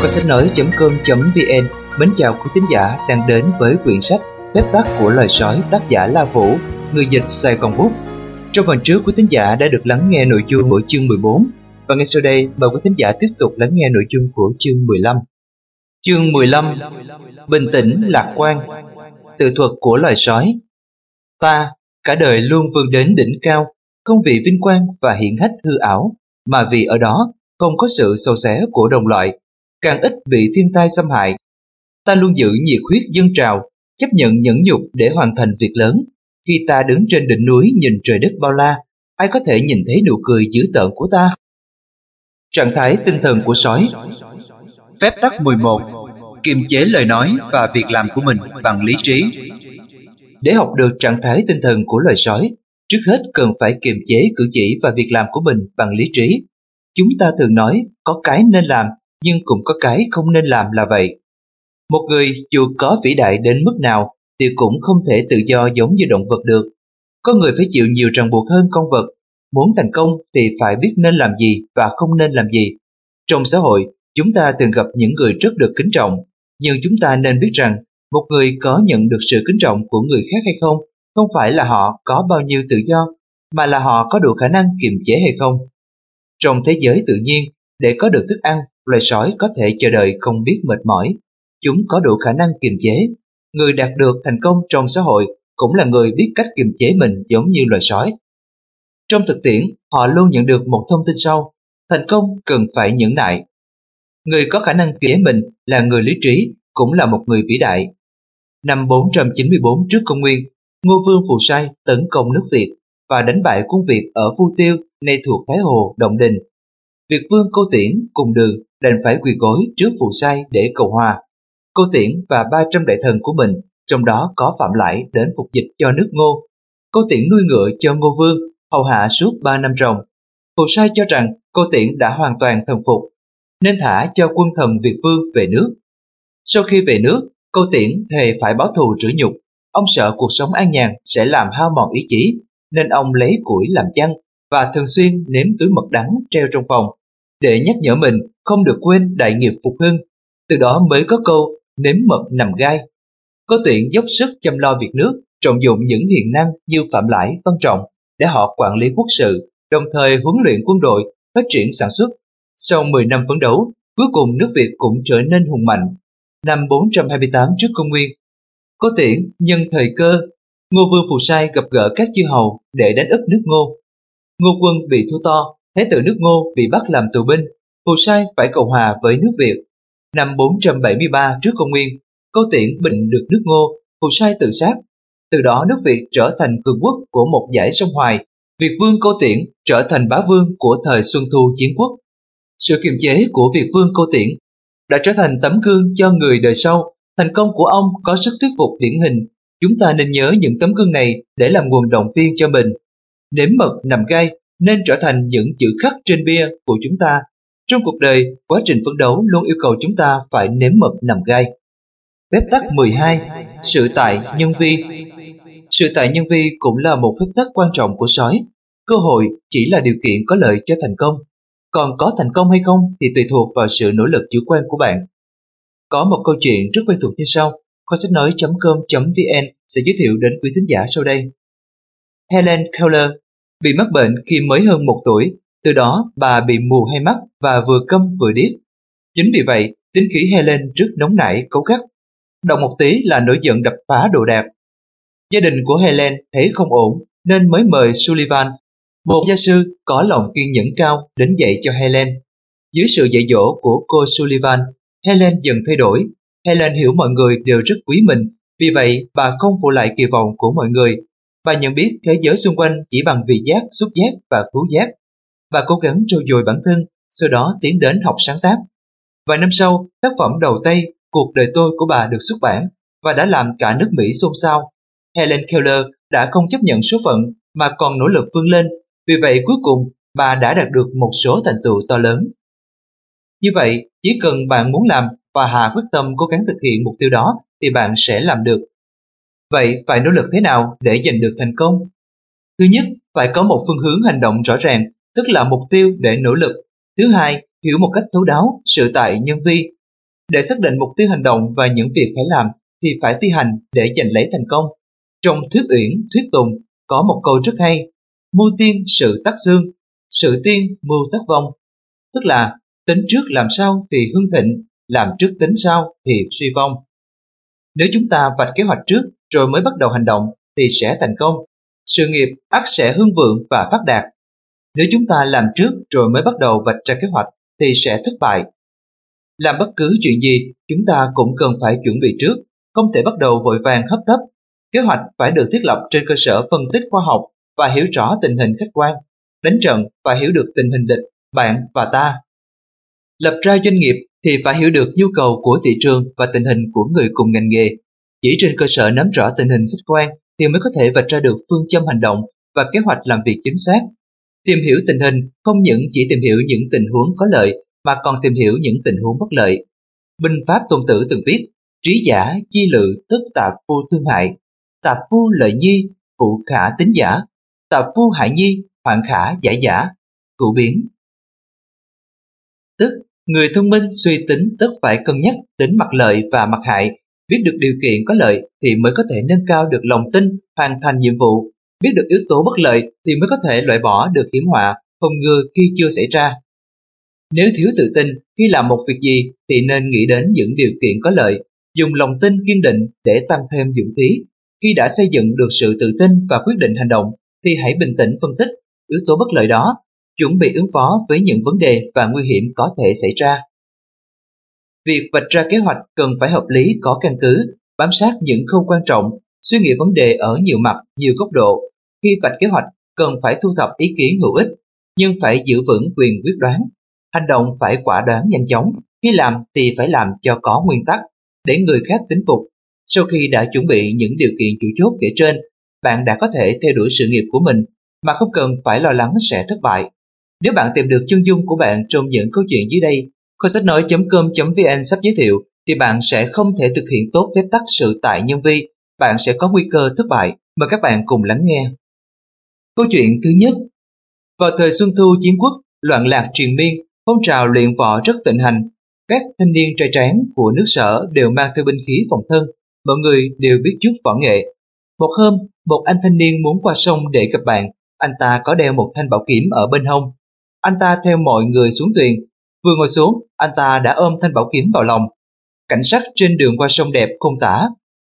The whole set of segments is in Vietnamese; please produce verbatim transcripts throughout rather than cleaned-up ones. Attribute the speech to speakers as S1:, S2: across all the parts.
S1: Kho sách nói chấm com chấm vn mến chào quý thính giả đang đến với quyển sách Phép tắc của loài sói, tác giả La Vũ, người dịch Sài Gòn Bút. Trong phần trước, quý thính giả đã được lắng nghe nội dung của chương mười bốn, và ngay sau đây mời quý thính giả tiếp tục lắng nghe nội dung của chương mười lăm. Chương mười lăm: Bình tĩnh lạc quan. Tự thuật của loài sói. Ta cả đời luôn vươn đến đỉnh cao, không vì vinh quang và hiển hách hư ảo, mà vì ở đó không có sự xâu xé của đồng loại, càng ít bị thiên tai xâm hại. Ta luôn giữ nhiệt huyết dâng trào, chấp nhận nhẫn nhục để hoàn thành việc lớn. Khi ta đứng trên đỉnh núi nhìn trời đất bao la, ai có thể nhìn thấy nụ cười dữ tợn của ta? Trạng thái tinh thần của sói. Phép tắc mười một: Kiềm chế lời nói và việc làm của mình bằng lý trí. Để học được trạng thái tinh thần của loài sói, trước hết cần phải kiềm chế cử chỉ và việc làm của mình bằng lý trí. Chúng ta thường nói có cái nên làm, nhưng cũng có cái không nên làm là vậy. Một người dù có vĩ đại đến mức nào thì cũng không thể tự do giống như động vật được. Có người phải chịu nhiều ràng buộc hơn con vật. Muốn thành công thì phải biết nên làm gì và không nên làm gì. Trong xã hội, chúng ta thường gặp những người rất được kính trọng, nhưng chúng ta nên biết rằng một người có nhận được sự kính trọng của người khác hay không, không phải là họ có bao nhiêu tự do, mà là họ có đủ khả năng kiềm chế hay không. Trong thế giới tự nhiên, để có được thức ăn, loài sói có thể chờ đợi không biết mệt mỏi. Chúng có đủ khả năng kiềm chế. Người đạt được thành công trong xã hội cũng là người biết cách kiềm chế mình giống như loài sói. Trong thực tiễn, họ luôn nhận được một thông tin sau: thành công cần phải nhẫn nại. Người có khả năng kiềm chế mình là người lý trí, cũng là một người vĩ đại. Năm bốn trăm chín mươi bốn trước công nguyên, Ngô Vương Phù Sai tấn công nước Việt và đánh bại quân Việt ở Vu Tiêu, nay thuộc Thái Hồ, Động Đình. Việt vương Câu Tiễn cùng đường đành phải quỳ gối trước Phù Sai để cầu hòa. Câu Tiễn và ba trăm đại thần của mình, trong đó có Phạm Lãi, đến phục dịch cho nước Ngô. Câu Tiễn nuôi ngựa cho Ngô Vương, hầu hạ suốt ba năm ròng. Phù Sai cho rằng Câu Tiễn đã hoàn toàn thần phục, nên thả cho quân thần Việt vương về nước. Sau khi về nước, Câu Tiễn thề phải báo thù rửa nhục. Ông sợ cuộc sống an nhàn sẽ làm hao mòn ý chí, nên ông lấy củi làm chăn và thường xuyên nếm túi mật đắng treo trong phòng, để nhắc nhở mình không được quên đại nghiệp phục hưng. Từ đó mới có câu nếm mật nằm gai. Câu Tiễn dốc sức chăm lo việc nước, trọng dụng những hiền năng như Phạm Lãi, Văn Trọng để họ quản lý quốc sự, đồng thời huấn luyện quân đội, phát triển sản xuất. Sau mười năm phấn đấu, cuối cùng nước Việt cũng trở nên hùng mạnh. Năm bốn trăm hai mươi tám trước công nguyên, Câu Tiễn nhân thời cơ, Ngô Vương Phù Sai gặp gỡ các chư hầu để đánh úp nước Ngô. Ngô quân bị thua to, thái tử nước Ngô bị bắt làm tù binh. Phù Sai phải cầu hòa với nước Việt. Năm bốn trăm bảy mươi ba trước công nguyên, Câu Tiễn bình được nước Ngô, Phù Sai tự sát. Từ đó nước Việt trở thành cường quốc của một dải sông Hoài. Việt vương Câu Tiễn trở thành bá vương của thời Xuân Thu Chiến Quốc. Sự kiềm chế của Việt vương Câu Tiễn đã trở thành tấm gương cho người đời sau. Thành công của ông có sức thuyết phục điển hình. Chúng ta nên nhớ những tấm gương này để làm nguồn động viên cho mình. Nếm mật nằm gai nên trở thành những chữ khắc trên bia của chúng ta. Trong cuộc đời, quá trình phấn đấu luôn yêu cầu chúng ta phải nếm mật nằm gai. Phép tắc mười hai: Sự tại nhân vi. Sự tại nhân vi cũng là một phép tắc quan trọng của sói. Cơ hội chỉ là điều kiện có lợi cho thành công. Còn có thành công hay không thì tùy thuộc vào sự nỗ lực chủ quan của bạn. Có một câu chuyện rất quen thuộc như sau. Kho sách nói chấm com chấm vn sẽ giới thiệu đến quý thính giả sau đây. Helen Keller bị mắc bệnh khi mới hơn một tuổi. Từ đó bà bị mù hai mắt và vừa câm vừa điếc. Chính vì vậy, tính khí Helen rất nóng nảy, cáu gắt. Động một tí là nổi giận đập phá đồ đạc. Gia đình của Helen thấy không ổn nên mới mời Sullivan, một gia sư có lòng kiên nhẫn cao, đến dạy cho Helen. Dưới sự dạy dỗ của cô Sullivan, Helen dần thay đổi. Helen hiểu mọi người đều rất quý mình, vì vậy bà không phụ lại kỳ vọng của mọi người. Bà nhận biết thế giới xung quanh chỉ bằng vị giác, xúc giác và khứu giác. Bà cố gắng trau dồi bản thân, sau đó tiến đến học sáng tác. Vài năm sau, tác phẩm đầu tay Cuộc đời tôi của bà được xuất bản và đã làm cả nước Mỹ xôn xao. Helen Keller đã không chấp nhận số phận mà còn nỗ lực vươn lên, vì vậy cuối cùng bà đã đạt được một số thành tựu to lớn. Như vậy, chỉ cần bạn muốn làm và hạ quyết tâm cố gắng thực hiện mục tiêu đó thì bạn sẽ làm được. Vậy phải nỗ lực thế nào để giành được thành công? Thứ nhất, phải có một phương hướng hành động rõ ràng, tức là mục tiêu để nỗ lực. Thứ hai, hiểu một cách thấu đáo sự tại nhân vi. Để xác định mục tiêu hành động và những việc phải làm thì phải thi hành để giành lấy thành công. Trong Thuyết Uyển, Thuyết Tùng có một câu rất hay: mưu tiên sự tắc dương, sự tiên mưu tắc vong. Tức là tính trước làm sao thì hưng thịnh, làm trước tính sao thì suy vong. Nếu chúng ta vạch kế hoạch trước rồi mới bắt đầu hành động thì sẽ thành công. Sự nghiệp ắt sẽ hưng vượng và phát đạt. Nếu chúng ta làm trước rồi mới bắt đầu vạch ra kế hoạch thì sẽ thất bại. Làm bất cứ chuyện gì, chúng ta cũng cần phải chuẩn bị trước, không thể bắt đầu vội vàng hấp tấp. Kế hoạch phải được thiết lập trên cơ sở phân tích khoa học và hiểu rõ tình hình khách quan. Đánh trận phải hiểu được tình hình địch, bạn và ta. Lập ra doanh nghiệp thì phải hiểu được nhu cầu của thị trường và tình hình của người cùng ngành nghề. Chỉ trên cơ sở nắm rõ tình hình khách quan thì mới có thể vạch ra được phương châm hành động và kế hoạch làm việc chính xác. Tìm hiểu tình hình không những chỉ tìm hiểu những tình huống có lợi mà còn tìm hiểu những tình huống bất lợi. Binh Pháp Tôn Tử từng viết: trí giả chi lự tức tạp phu thương hại, tạp phu lợi nhi, phụ khả tính giả, tạp phu hại nhi, hoạn khả giải giả, cửu biến. Tức, người thông minh suy tính tất phải cân nhắc đến mặt lợi và mặt hại, biết được điều kiện có lợi thì mới có thể nâng cao được lòng tin, hoàn thành nhiệm vụ, biết được yếu tố bất lợi thì mới có thể loại bỏ được hiểm họa, phòng ngừa khi chưa xảy ra. Nếu thiếu tự tin khi làm một việc gì thì nên nghĩ đến những điều kiện có lợi, dùng lòng tin kiên định để tăng thêm dũng khí. Khi đã xây dựng được sự tự tin và quyết định hành động thì hãy bình tĩnh phân tích yếu tố bất lợi đó, chuẩn bị ứng phó với những vấn đề và nguy hiểm có thể xảy ra. Việc vạch ra kế hoạch cần phải hợp lý, có căn cứ, bám sát những khâu quan trọng, suy nghĩ vấn đề ở nhiều mặt, nhiều góc độ. Khi vạch kế hoạch cần phải thu thập ý kiến hữu ích, nhưng phải giữ vững quyền quyết đoán. Hành động phải quả đoán nhanh chóng, khi làm thì phải làm cho có nguyên tắc, để người khác tín phục. Sau khi đã chuẩn bị những điều kiện chủ chốt kể trên, bạn đã có thể theo đuổi sự nghiệp của mình mà không cần phải lo lắng sẽ thất bại. Nếu bạn tìm được chân dung của bạn trong những câu chuyện dưới đây, kho sách nói chấm com chấm vn sắp giới thiệu, thì bạn sẽ không thể thực hiện tốt phép tắc sự tại nhân vi, bạn sẽ có nguy cơ thất bại. Mời các bạn cùng lắng nghe. Câu chuyện thứ nhất. Vào thời Xuân Thu chiến quốc, loạn lạc triền miên, phong trào luyện võ rất thịnh hành. Các thanh niên trai tráng của nước Sở đều mang theo binh khí phòng thân, mọi người đều biết chút võ nghệ. Một hôm, một anh thanh niên muốn qua sông để gặp bạn. Anh ta có đeo một thanh bảo kiếm ở bên hông. Anh ta theo mọi người xuống thuyền. Vừa ngồi xuống, anh ta đã ôm thanh bảo kiếm vào lòng. Cảnh sắc trên đường qua sông đẹp không tả.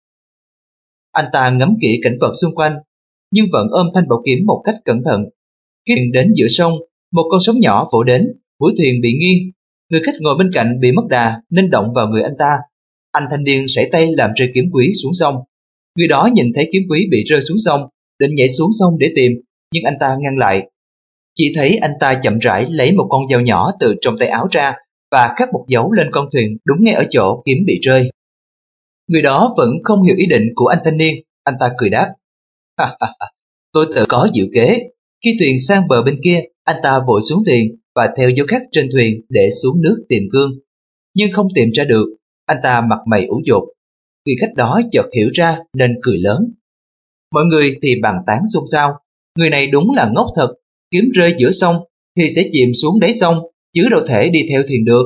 S1: Anh ta ngắm kỹ cảnh vật xung quanh, nhưng vẫn ôm thanh bảo kiếm một cách cẩn thận. Khi thuyền đến giữa sông, một con sóng nhỏ vỗ đến, mũi thuyền bị nghiêng. Người khách ngồi bên cạnh bị mất đà nên động vào người anh ta. Anh thanh niên sải tay làm rơi kiếm quý xuống sông. Người đó nhìn thấy kiếm quý bị rơi xuống sông, định nhảy xuống sông để tìm, nhưng anh ta ngăn lại. Chỉ thấy anh ta chậm rãi lấy một con dao nhỏ từ trong tay áo ra và khắc một dấu lên con thuyền đúng ngay ở chỗ kiếm bị rơi. Người đó vẫn không hiểu ý định của anh thanh niên. Anh ta cười đáp: ha ha ha, tôi tự có diệu kế. Khi thuyền sang bờ bên kia, anh ta vội xuống thuyền và theo dấu khắc trên thuyền để xuống nước tìm gương. Nhưng không tìm ra được, anh ta mặt mày ủ dột. Người khách đó chợt hiểu ra nên cười lớn. Mọi người thì bàn tán xôn xao. Người này đúng là ngốc thật, kiếm rơi giữa sông thì sẽ chìm xuống đáy sông, chứ đâu thể đi theo thuyền được.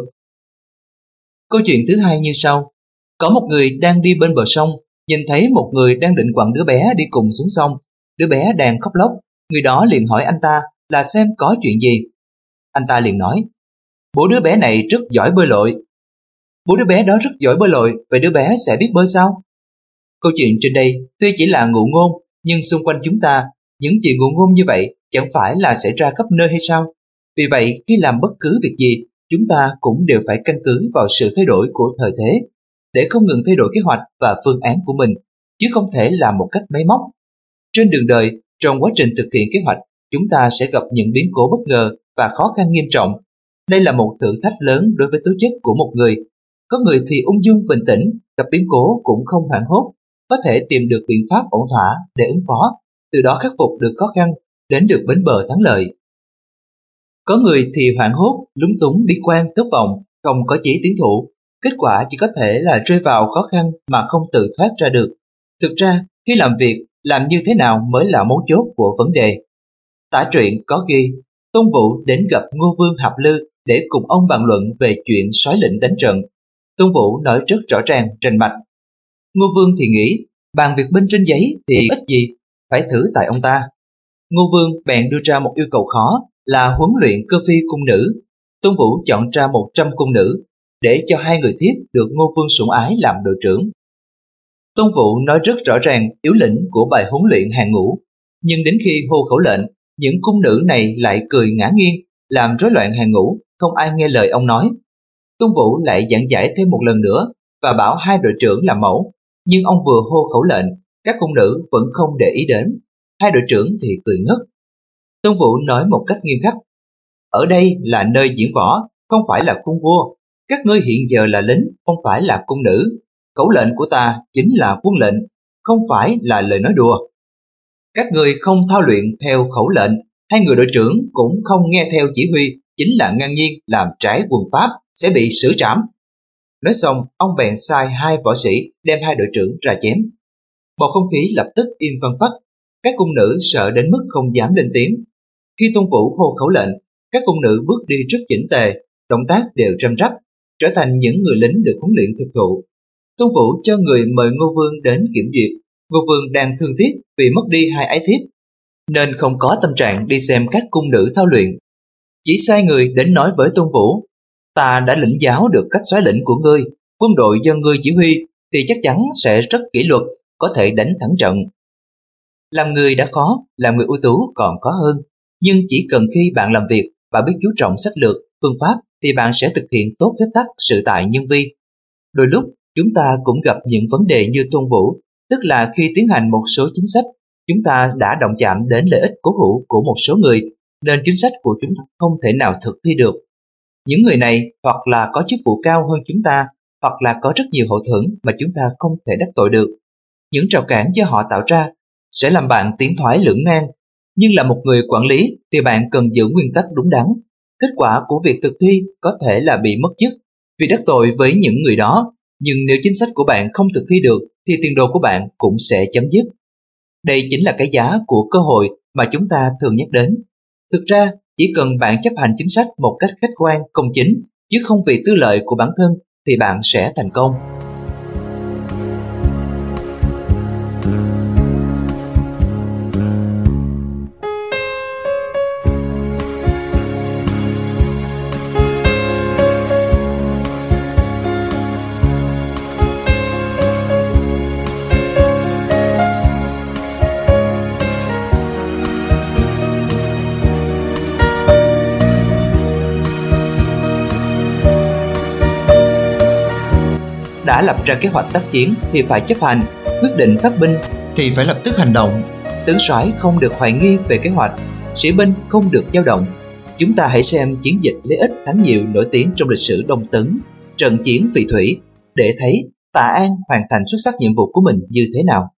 S1: Câu chuyện thứ hai như sau. Có một người đang đi bên bờ sông, nhìn thấy một người đang định quẳng đứa bé đi cùng xuống sông. Đứa bé đang khóc lóc. Người đó liền hỏi anh ta là xem có chuyện gì. Anh ta liền nói: bố đứa bé này rất giỏi bơi lội. Bố đứa bé đó rất giỏi bơi lội, vậy đứa bé sẽ biết bơi sao? Câu chuyện trên đây tuy chỉ là ngụ ngôn, nhưng xung quanh chúng ta, những chuyện ngụ ngôn như vậy chẳng phải là xảy ra khắp nơi hay sao? Vì vậy, khi làm bất cứ việc gì, chúng ta cũng đều phải căn cứ vào sự thay đổi của thời thế, để không ngừng thay đổi kế hoạch và phương án của mình, chứ không thể làm một cách máy móc. Trên đường đời, trong quá trình thực hiện kế hoạch, chúng ta sẽ gặp những biến cố bất ngờ và khó khăn nghiêm trọng. Đây là một thử thách lớn đối với tố chất của một người. Có người thì ung dung bình tĩnh, gặp biến cố cũng không hoảng hốt, có thể tìm được biện pháp ổn thỏa để ứng phó, từ đó khắc phục được khó khăn, đến được bến bờ thắng lợi. Có người thì hoảng hốt, lúng túng, bi quan, thất vọng, không có chí tiến thủ, kết quả chỉ có thể là rơi vào khó khăn mà không tự thoát ra được. Thực ra, khi làm việc, làm như thế nào mới là mấu chốt của vấn đề. Tả truyện có ghi, Tôn Vũ đến gặp Ngô Vương Hạp Lư để cùng ông bàn luận về chuyện soái lĩnh đánh trận. Tôn Vũ nói rất rõ ràng, rành mạch. Ngô Vương thì nghĩ, bàn việc binh trên giấy thì ít gì, phải thử tại ông ta. Ngô Vương bèn đưa ra một yêu cầu khó là huấn luyện cơ phi cung nữ. Tôn Vũ chọn ra một trăm cung nữ để cho hai người thiếp được Ngô Vương sủng ái làm đội trưởng. Tôn Vũ nói rất rõ ràng yếu lĩnh của bài huấn luyện hàng ngũ, nhưng đến khi hô khẩu lệnh, những cung nữ này lại cười ngã nghiêng, làm rối loạn hàng ngũ, không ai nghe lời ông nói. Tôn Vũ lại giảng giải thêm một lần nữa và bảo hai đội trưởng làm mẫu, nhưng ông vừa hô khẩu lệnh, các cung nữ vẫn không để ý đến. Hai đội trưởng thì cười ngất. Tôn Vũ nói một cách nghiêm khắc, ở đây là nơi diễn võ, không phải là cung vua. Các ngươi hiện giờ là lính, không phải là cung nữ. Khẩu lệnh của ta chính là quân lệnh, không phải là lời nói đùa. Các ngươi không thao luyện theo khẩu lệnh, hai người đội trưởng cũng không nghe theo chỉ huy, chính là ngang nhiên làm trái quân pháp, sẽ bị xử trảm. Nói xong, ông bèn sai hai võ sĩ đem hai đội trưởng ra chém. Bầu không khí lập tức im phăng phắc, các cung nữ sợ đến mức không dám lên tiếng. Khi Tôn Vũ hô khẩu lệnh, các cung nữ bước đi rất chỉnh tề, động tác đều răm rắp, trở thành những người lính được huấn luyện thực thụ. Tôn Vũ cho người mời Ngô Vương đến kiểm duyệt. Ngô Vương đang thương tiếc vì mất đi hai ái thiếp, nên không có tâm trạng đi xem các cung nữ thao luyện. Chỉ sai người đến nói với Tôn Vũ, ta đã lĩnh giáo được cách soái lĩnh của ngươi, quân đội do ngươi chỉ huy thì chắc chắn sẽ rất kỷ luật, có thể đánh thắng trận. Làm người đã khó, làm người ưu tú còn khó hơn, nhưng chỉ cần khi bạn làm việc và biết chú trọng sách lược, phương pháp thì bạn sẽ thực hiện tốt phép tắc sự tại nhân vi. Đôi lúc chúng ta cũng gặp những vấn đề như Tôn Vũ, tức là khi tiến hành một số chính sách, chúng ta đã động chạm đến lợi ích cố hữu của một số người, nên chính sách của chúng ta không thể nào thực thi được. Những người này hoặc là có chức vụ cao hơn chúng ta, hoặc là có rất nhiều hậu thuẫn mà chúng ta không thể đắc tội được. Những rào cản do họ tạo ra sẽ làm bạn tiến thoái lưỡng nan, nhưng là một người quản lý thì bạn cần giữ nguyên tắc đúng đắn. Kết quả của việc thực thi có thể là bị mất chức vì đắc tội với những người đó, nhưng nếu chính sách của bạn không thực thi được thì tiền đồ của bạn cũng sẽ chấm dứt. Đây chính là cái giá của cơ hội mà chúng ta thường nhắc đến. Thực ra, chỉ cần bạn chấp hành chính sách một cách khách quan, công chính, chứ không vì tư lợi của bản thân thì bạn sẽ thành công. Đã lập ra kế hoạch tác chiến thì phải chấp hành, quyết định phát binh thì phải lập tức hành động. Tướng soái không được hoài nghi về kế hoạch, sĩ binh không được dao động. Chúng ta hãy xem chiến dịch lấy ít thắng nhiều nổi tiếng trong lịch sử Đông Tấn, trận chiến Vị Thủy, để thấy Tạ An hoàn thành xuất sắc nhiệm vụ của mình như thế nào.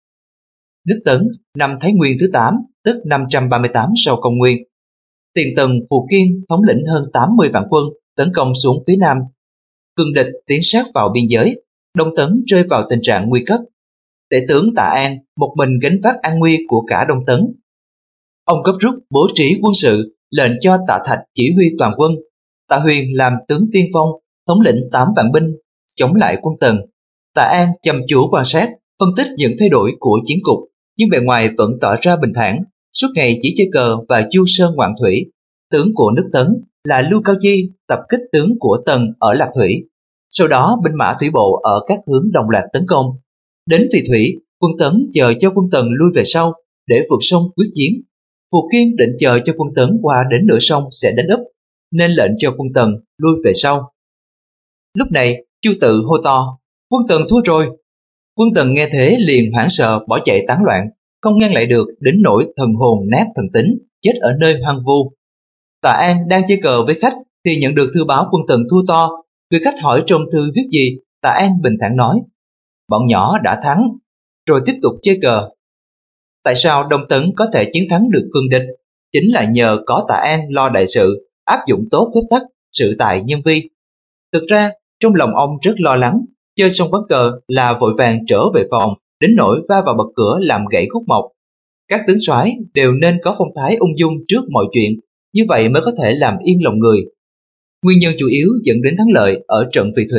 S1: Nước Tấn năm Thái Nguyên thứ tám, tức năm trăm ba mươi tám sau công nguyên. Tiền Tần Phù Kiên thống lĩnh hơn tám mươi vạn quân tấn công xuống phía nam. Cường địch tiến sát vào biên giới, Đông Tấn rơi vào tình trạng nguy cấp. Tể tướng Tạ An một mình gánh vác an nguy của cả Đông Tấn. Ông gấp rút bố trí quân sự, lệnh cho Tạ Thạch chỉ huy toàn quân. Tạ Huyền làm tướng tiên phong, thống lĩnh tám vạn binh chống lại quân Tần. Tạ An chăm chú quan sát, phân tích những thay đổi của chiến cục, nhưng bề ngoài vẫn tỏ ra bình thản, suốt ngày chỉ chơi cờ và du sơn ngoạn thủy. Tướng của nước Tấn là Lưu Cao Chi tập kích tướng của Tần ở Lạc Thủy. Sau đó binh mã thủy bộ ở các hướng đồng loạt tấn công. Đến Vị Thủy, quân Tấn chờ cho quân Tần lui về sau để vượt sông quyết chiến. Phù Kiên định chờ cho quân Tấn qua đến nửa sông sẽ đánh úp, nên lệnh cho quân Tần lui về sau. Lúc này Chu Tự hô to, quân Tần thua rồi. Quân Tần nghe thế liền hoảng sợ bỏ chạy tán loạn, không ngăn lại được, đến nỗi thần hồn nát thần tính, chết ở nơi hoang vu. Tạ An đang chơi cờ với khách thì nhận được thư báo quân Tần thua to. Người khách hỏi trong thư viết gì, Tạ An bình thản nói, bọn nhỏ đã thắng, rồi tiếp tục chơi cờ. Tại sao Đông Tấn có thể chiến thắng được cường địch? Chính là nhờ có Tạ An lo đại sự, áp dụng tốt phép tắc, sự tại nhân vi. Thực ra, trong lòng ông rất lo lắng, chơi xong ván cờ là vội vàng trở về phòng, đến nỗi va vào bậc cửa làm gãy khúc mộc. Các tướng soái đều nên có phong thái ung dung trước mọi chuyện, như vậy mới có thể làm yên lòng người. Nguyên nhân chủ yếu dẫn đến thắng lợi ở trận Vị Thủy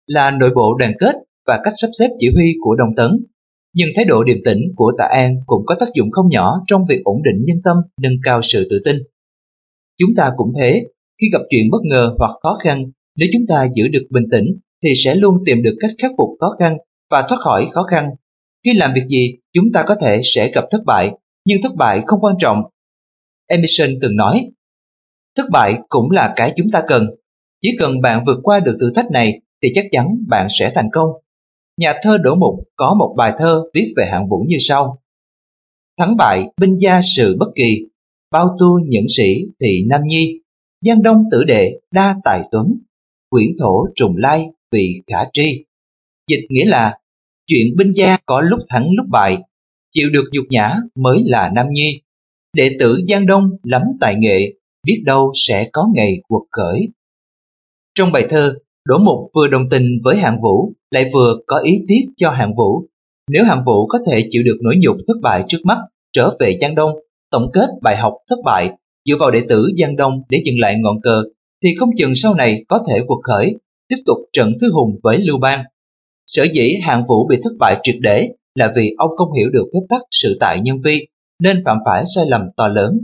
S1: là nội bộ đoàn kết và cách sắp xếp chỉ huy của Đông Tấn. Nhưng thái độ điềm tĩnh của Tạ An cũng có tác dụng không nhỏ trong việc ổn định nhân tâm, nâng cao sự tự tin. Chúng ta cũng thế, khi gặp chuyện bất ngờ hoặc khó khăn, nếu chúng ta giữ được bình tĩnh thì sẽ luôn tìm được cách khắc phục khó khăn và thoát khỏi khó khăn. Khi làm việc gì, chúng ta có thể sẽ gặp thất bại, nhưng thất bại không quan trọng. Emerson từng nói, thất bại cũng là cái chúng ta cần. Chỉ cần bạn vượt qua được thử thách này thì chắc chắn bạn sẽ thành công. Nhà thơ Đỗ Mục có một bài thơ viết về hạng vũ như sau: thắng bại binh gia sự bất kỳ, bao tu nhẫn sĩ thị nam nhi, giang đông tử đệ đa tài tuấn, quyển thổ trùng lai vì khả tri. Dịch nghĩa là chuyện binh gia có lúc thắng lúc bại, chịu được nhục nhã mới là nam nhi. Đệ tử Giang Đông lắm tài nghệ, biết đâu sẽ có ngày quật khởi. Trong bài thơ, Đỗ Mục vừa đồng tình với hạng vũ, lại vừa có ý tiếc cho hạng vũ. Nếu hạng vũ có thể chịu được nỗi nhục thất bại trước mắt, trở về Giang Đông, tổng kết bài học thất bại, dựa vào đệ tử Giang Đông để dừng lại ngọn cờ, thì không chừng sau này có thể quật khởi, tiếp tục trận thư hùng với Lưu Bang. Sở dĩ hạng vũ bị thất bại triệt để là vì ông không hiểu được phép tắc sự tại nhân vi, nên phạm phải sai lầm to lớn.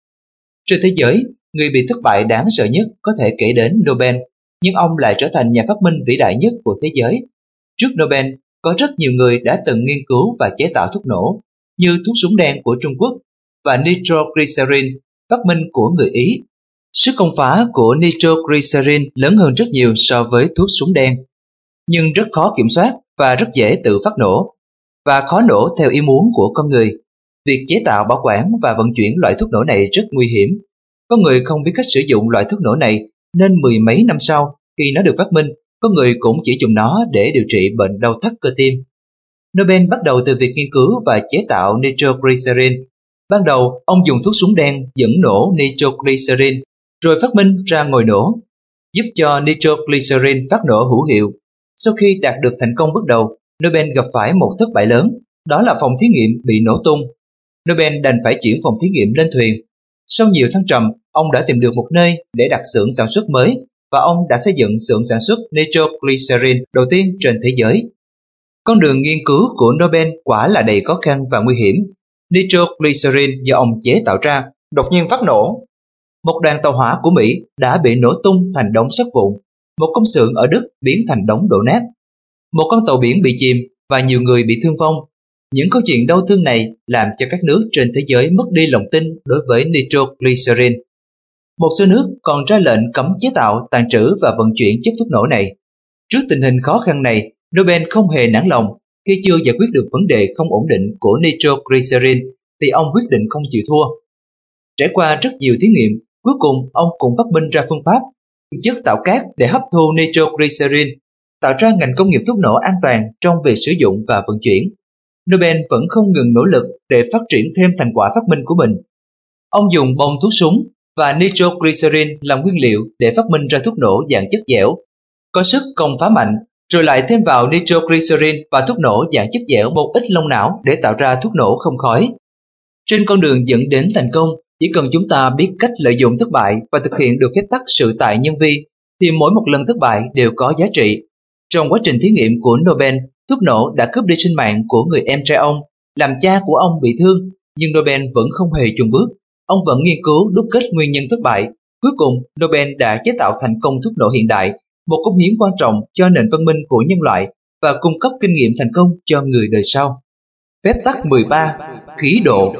S1: Trên thế giới, người bị thất bại đáng sợ nhất có thể kể đến Nobel, nhưng ông lại trở thành nhà phát minh vĩ đại nhất của thế giới. Trước Nobel, có rất nhiều người đã từng nghiên cứu và chế tạo thuốc nổ, như thuốc súng đen của Trung Quốc và nitroglycerin, phát minh của người Ý. Sức công phá của nitroglycerin lớn hơn rất nhiều so với thuốc súng đen, nhưng rất khó kiểm soát và rất dễ tự phát nổ, và khó nổ theo ý muốn của con người. Việc chế tạo, bảo quản và vận chuyển loại thuốc nổ này rất nguy hiểm. Có người không biết cách sử dụng loại thuốc nổ này, nên mười mấy năm sau, khi nó được phát minh, có người cũng chỉ dùng nó để điều trị bệnh đau thắt cơ tim. Nobel bắt đầu từ việc nghiên cứu và chế tạo nitroglycerin. Ban đầu, ông dùng thuốc súng đen dẫn nổ nitroglycerin, rồi phát minh ra ngòi nổ, giúp cho nitroglycerin phát nổ hữu hiệu. Sau khi đạt được thành công bước đầu, Nobel gặp phải một thất bại lớn, đó là phòng thí nghiệm bị nổ tung. Nobel đành phải chuyển phòng thí nghiệm lên thuyền. Sau nhiều thăng trầm, ông đã tìm được một nơi để đặt xưởng sản xuất mới, và ông đã xây dựng xưởng sản xuất nitroglycerin đầu tiên trên thế giới. Con đường nghiên cứu của Nobel quả là đầy khó khăn và nguy hiểm. Nitroglycerin do ông chế tạo ra đột nhiên phát nổ. Một đoàn tàu hỏa của Mỹ đã bị nổ tung thành đống sắt vụn. Một công xưởng ở Đức biến thành đống đổ nát. Một con tàu biển bị chìm và nhiều người bị thương vong. Những câu chuyện đau thương này làm cho các nước trên thế giới mất đi lòng tin đối với nitroglycerin. Một số nước còn ra lệnh cấm chế tạo, tàn trữ và vận chuyển chất thuốc nổ này. Trước tình hình khó khăn này, Nobel không hề nản lòng. Khi chưa giải quyết được vấn đề không ổn định của nitroglycerin, thì ông quyết định không chịu thua. Trải qua rất nhiều thí nghiệm, cuối cùng ông cũng phát minh ra phương pháp chất tạo cát để hấp thu nitroglycerin, tạo ra ngành công nghiệp thuốc nổ an toàn trong việc sử dụng và vận chuyển. Nobel vẫn không ngừng nỗ lực để phát triển thêm thành quả phát minh của mình. Ông dùng bông thuốc súng và nitroglycerin làm nguyên liệu để phát minh ra thuốc nổ dạng chất dẻo, có sức công phá mạnh, rồi lại thêm vào nitroglycerin và thuốc nổ dạng chất dẻo một ít lông não để tạo ra thuốc nổ không khói. Trên con đường dẫn đến thành công, chỉ cần chúng ta biết cách lợi dụng thất bại và thực hiện được phép tắc sự tại nhân vi, thì mỗi một lần thất bại đều có giá trị. Trong quá trình thí nghiệm của Nobel, thuốc nổ đã cướp đi sinh mạng của người em trai ông, làm cha của ông bị thương, nhưng Nobel vẫn không hề chùn bước. Ông vẫn nghiên cứu đúc kết nguyên nhân thất bại. Cuối cùng, Nobel đã chế tạo thành công thuốc nổ hiện đại, một cống hiến quan trọng cho nền văn minh của nhân loại và cung cấp kinh nghiệm thành công cho người đời sau. Phép tắc mười ba. Khí độ.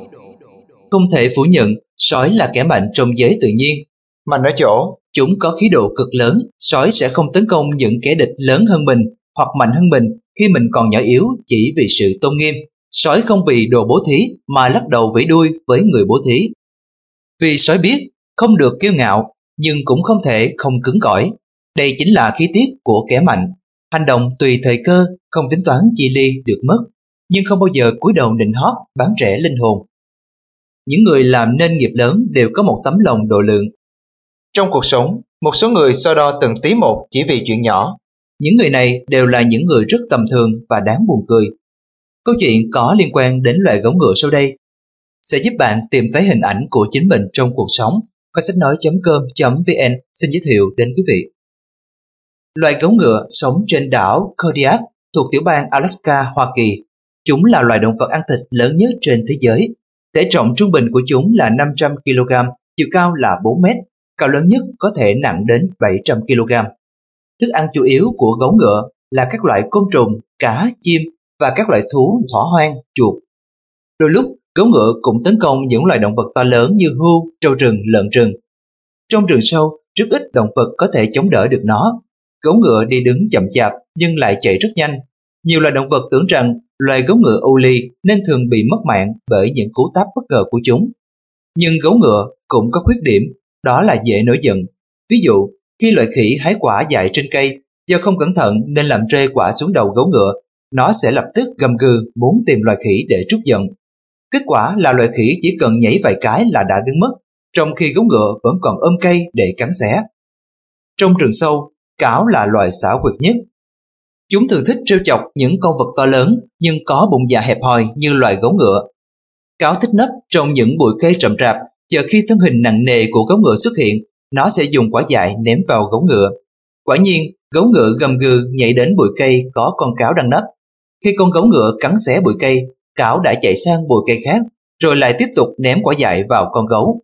S1: Không thể phủ nhận, sói là kẻ mạnh trong giới tự nhiên. Mạnh ở chỗ, chúng có khí độ cực lớn. Sói sẽ không tấn công những kẻ địch lớn hơn mình hoặc mạnh hơn mình khi mình còn nhỏ yếu chỉ vì sự tôn nghiêm. Sói không vì đồ bố thí mà lắc đầu vẫy đuôi với người bố thí. Vì sói biết không được kiêu ngạo, nhưng cũng không thể không cứng cỏi. Đây chính là khí tiết của kẻ mạnh. Hành động tùy thời cơ, không tính toán chi ly được mất, nhưng không bao giờ cúi đầu nịnh hót bán rẻ linh hồn. Những người làm nên nghiệp lớn đều có một tấm lòng độ lượng. Trong cuộc sống, một số người so đo từng tí một chỉ vì chuyện nhỏ. Những người này đều là những người rất tầm thường và đáng buồn cười. Câu chuyện có liên quan đến loài gấu ngựa sau đây sẽ giúp bạn tìm thấy hình ảnh của chính mình trong cuộc sống. Kho sách nói chấm com chấm vn xin giới thiệu đến quý vị. Loài gấu ngựa sống trên đảo Kodiak thuộc tiểu bang Alaska, Hoa Kỳ. Chúng là loài động vật ăn thịt lớn nhất trên thế giới. Thể trọng trung bình của chúng là năm trăm ki lô gam, chiều cao là bốn mét, cao lớn nhất có thể nặng đến bảy trăm ki lô gam. Thức ăn chủ yếu của gấu ngựa là các loại côn trùng, cá, chim và các loại thú thỏ hoang, chuột. Đôi lúc, gấu ngựa cũng tấn công những loài động vật to lớn như hươu, trâu rừng, lợn rừng. Trong rừng sâu, rất ít động vật có thể chống đỡ được nó. Gấu ngựa đi đứng chậm chạp nhưng lại chạy rất nhanh. Nhiều loài động vật tưởng rằng loài gấu ngựa ưu ly nên thường bị mất mạng bởi những cú táp bất ngờ của chúng. Nhưng gấu ngựa cũng có khuyết điểm, đó là dễ nổi giận. Ví dụ, khi loài khỉ hái quả dại trên cây, do không cẩn thận nên làm rơi quả xuống đầu gấu ngựa, nó sẽ lập tức gầm gừ muốn tìm loài khỉ để trút giận. Kết quả là loài khỉ chỉ cần nhảy vài cái là đã đứng mất, trong khi gấu ngựa vẫn còn ôm cây để cắn xé. Trong rừng sâu, cáo là loài xảo quyệt nhất. Chúng thường thích trêu chọc những con vật to lớn nhưng có bụng dạ hẹp hòi như loài gấu ngựa. Cáo thích nấp trong những bụi cây rậm rạp, chờ khi thân hình nặng nề của gấu ngựa xuất hiện, nó sẽ dùng quả dại ném vào gấu ngựa. Quả nhiên, gấu ngựa gầm gừ nhảy đến bụi cây có con cáo đang nấp. Khi con gấu ngựa cắn xé bụi cây, cáo đã chạy sang bụi cây khác, rồi lại tiếp tục ném quả dại vào con gấu.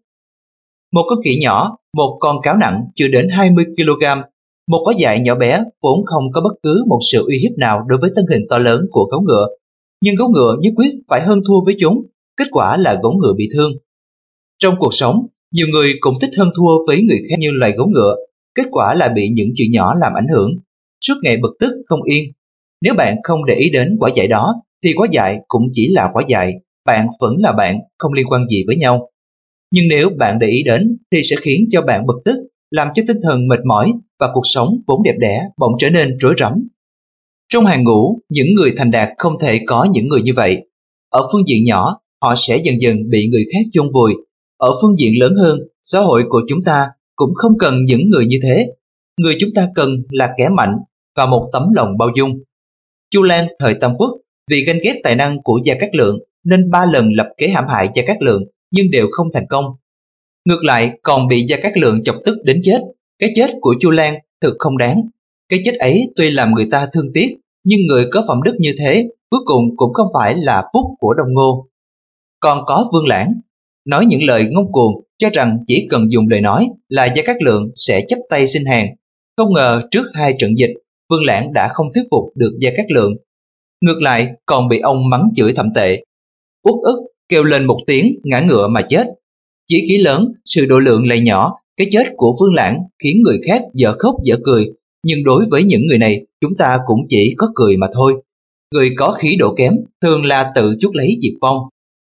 S1: Một con khỉ nhỏ, một con cáo nặng chưa đến hai mươi ki lô gam, một quả dại nhỏ bé vốn không có bất cứ một sự uy hiếp nào đối với thân hình to lớn của gấu ngựa. Nhưng gấu ngựa nhất quyết phải hơn thua với chúng, kết quả là gấu ngựa bị thương. Trong cuộc sống, nhiều người cũng thích hơn thua với người khác như loài gấu ngựa, kết quả là bị những chuyện nhỏ làm ảnh hưởng, suốt ngày bực tức không yên. Nếu bạn không để ý đến quả dại đó, thì quả dại cũng chỉ là quả dại, bạn vẫn là bạn, không liên quan gì với nhau. Nhưng nếu bạn để ý đến thì sẽ khiến cho bạn bực tức, làm cho tinh thần mệt mỏi và cuộc sống vốn đẹp đẽ bỗng trở nên rối rắm. Trong hàng ngũ, những người thành đạt không thể có những người như vậy. Ở phương diện nhỏ, họ sẽ dần dần bị người khác chôn vùi. Ở phương diện lớn hơn, xã hội của chúng ta cũng không cần những người như thế. Người chúng ta cần là kẻ mạnh và một tấm lòng bao dung. Chu Lan thời Tam Quốc vì ganh ghét tài năng của Gia Cát Lượng nên ba lần lập kế hãm hại Gia Cát Lượng nhưng đều không thành công. Ngược lại còn bị Gia Cát Lượng chọc tức đến chết. Cái chết của Chu Lan thực không đáng. Cái chết ấy tuy làm người ta thương tiếc, nhưng người có phẩm đức như thế cuối cùng cũng không phải là phúc của Đông Ngô. Còn có Vương Lãng, nói những lời ngông cuồng, cho rằng chỉ cần dùng lời nói là Gia Cát Lượng sẽ chấp tay xin hàng. Không ngờ trước hai trận dịch, Vương Lãng đã không thuyết phục được Gia Cát Lượng. Ngược lại còn bị ông mắng chửi thậm tệ. Uất ức kêu lên một tiếng ngã ngựa mà chết. Chí khí lớn, sự độ lượng lại nhỏ, cái chết của Vương Lãng khiến người khác dở khóc dở cười, nhưng đối với những người này chúng ta cũng chỉ có cười mà thôi. Người có khí độ kém thường là tự chuốc lấy diệt vong.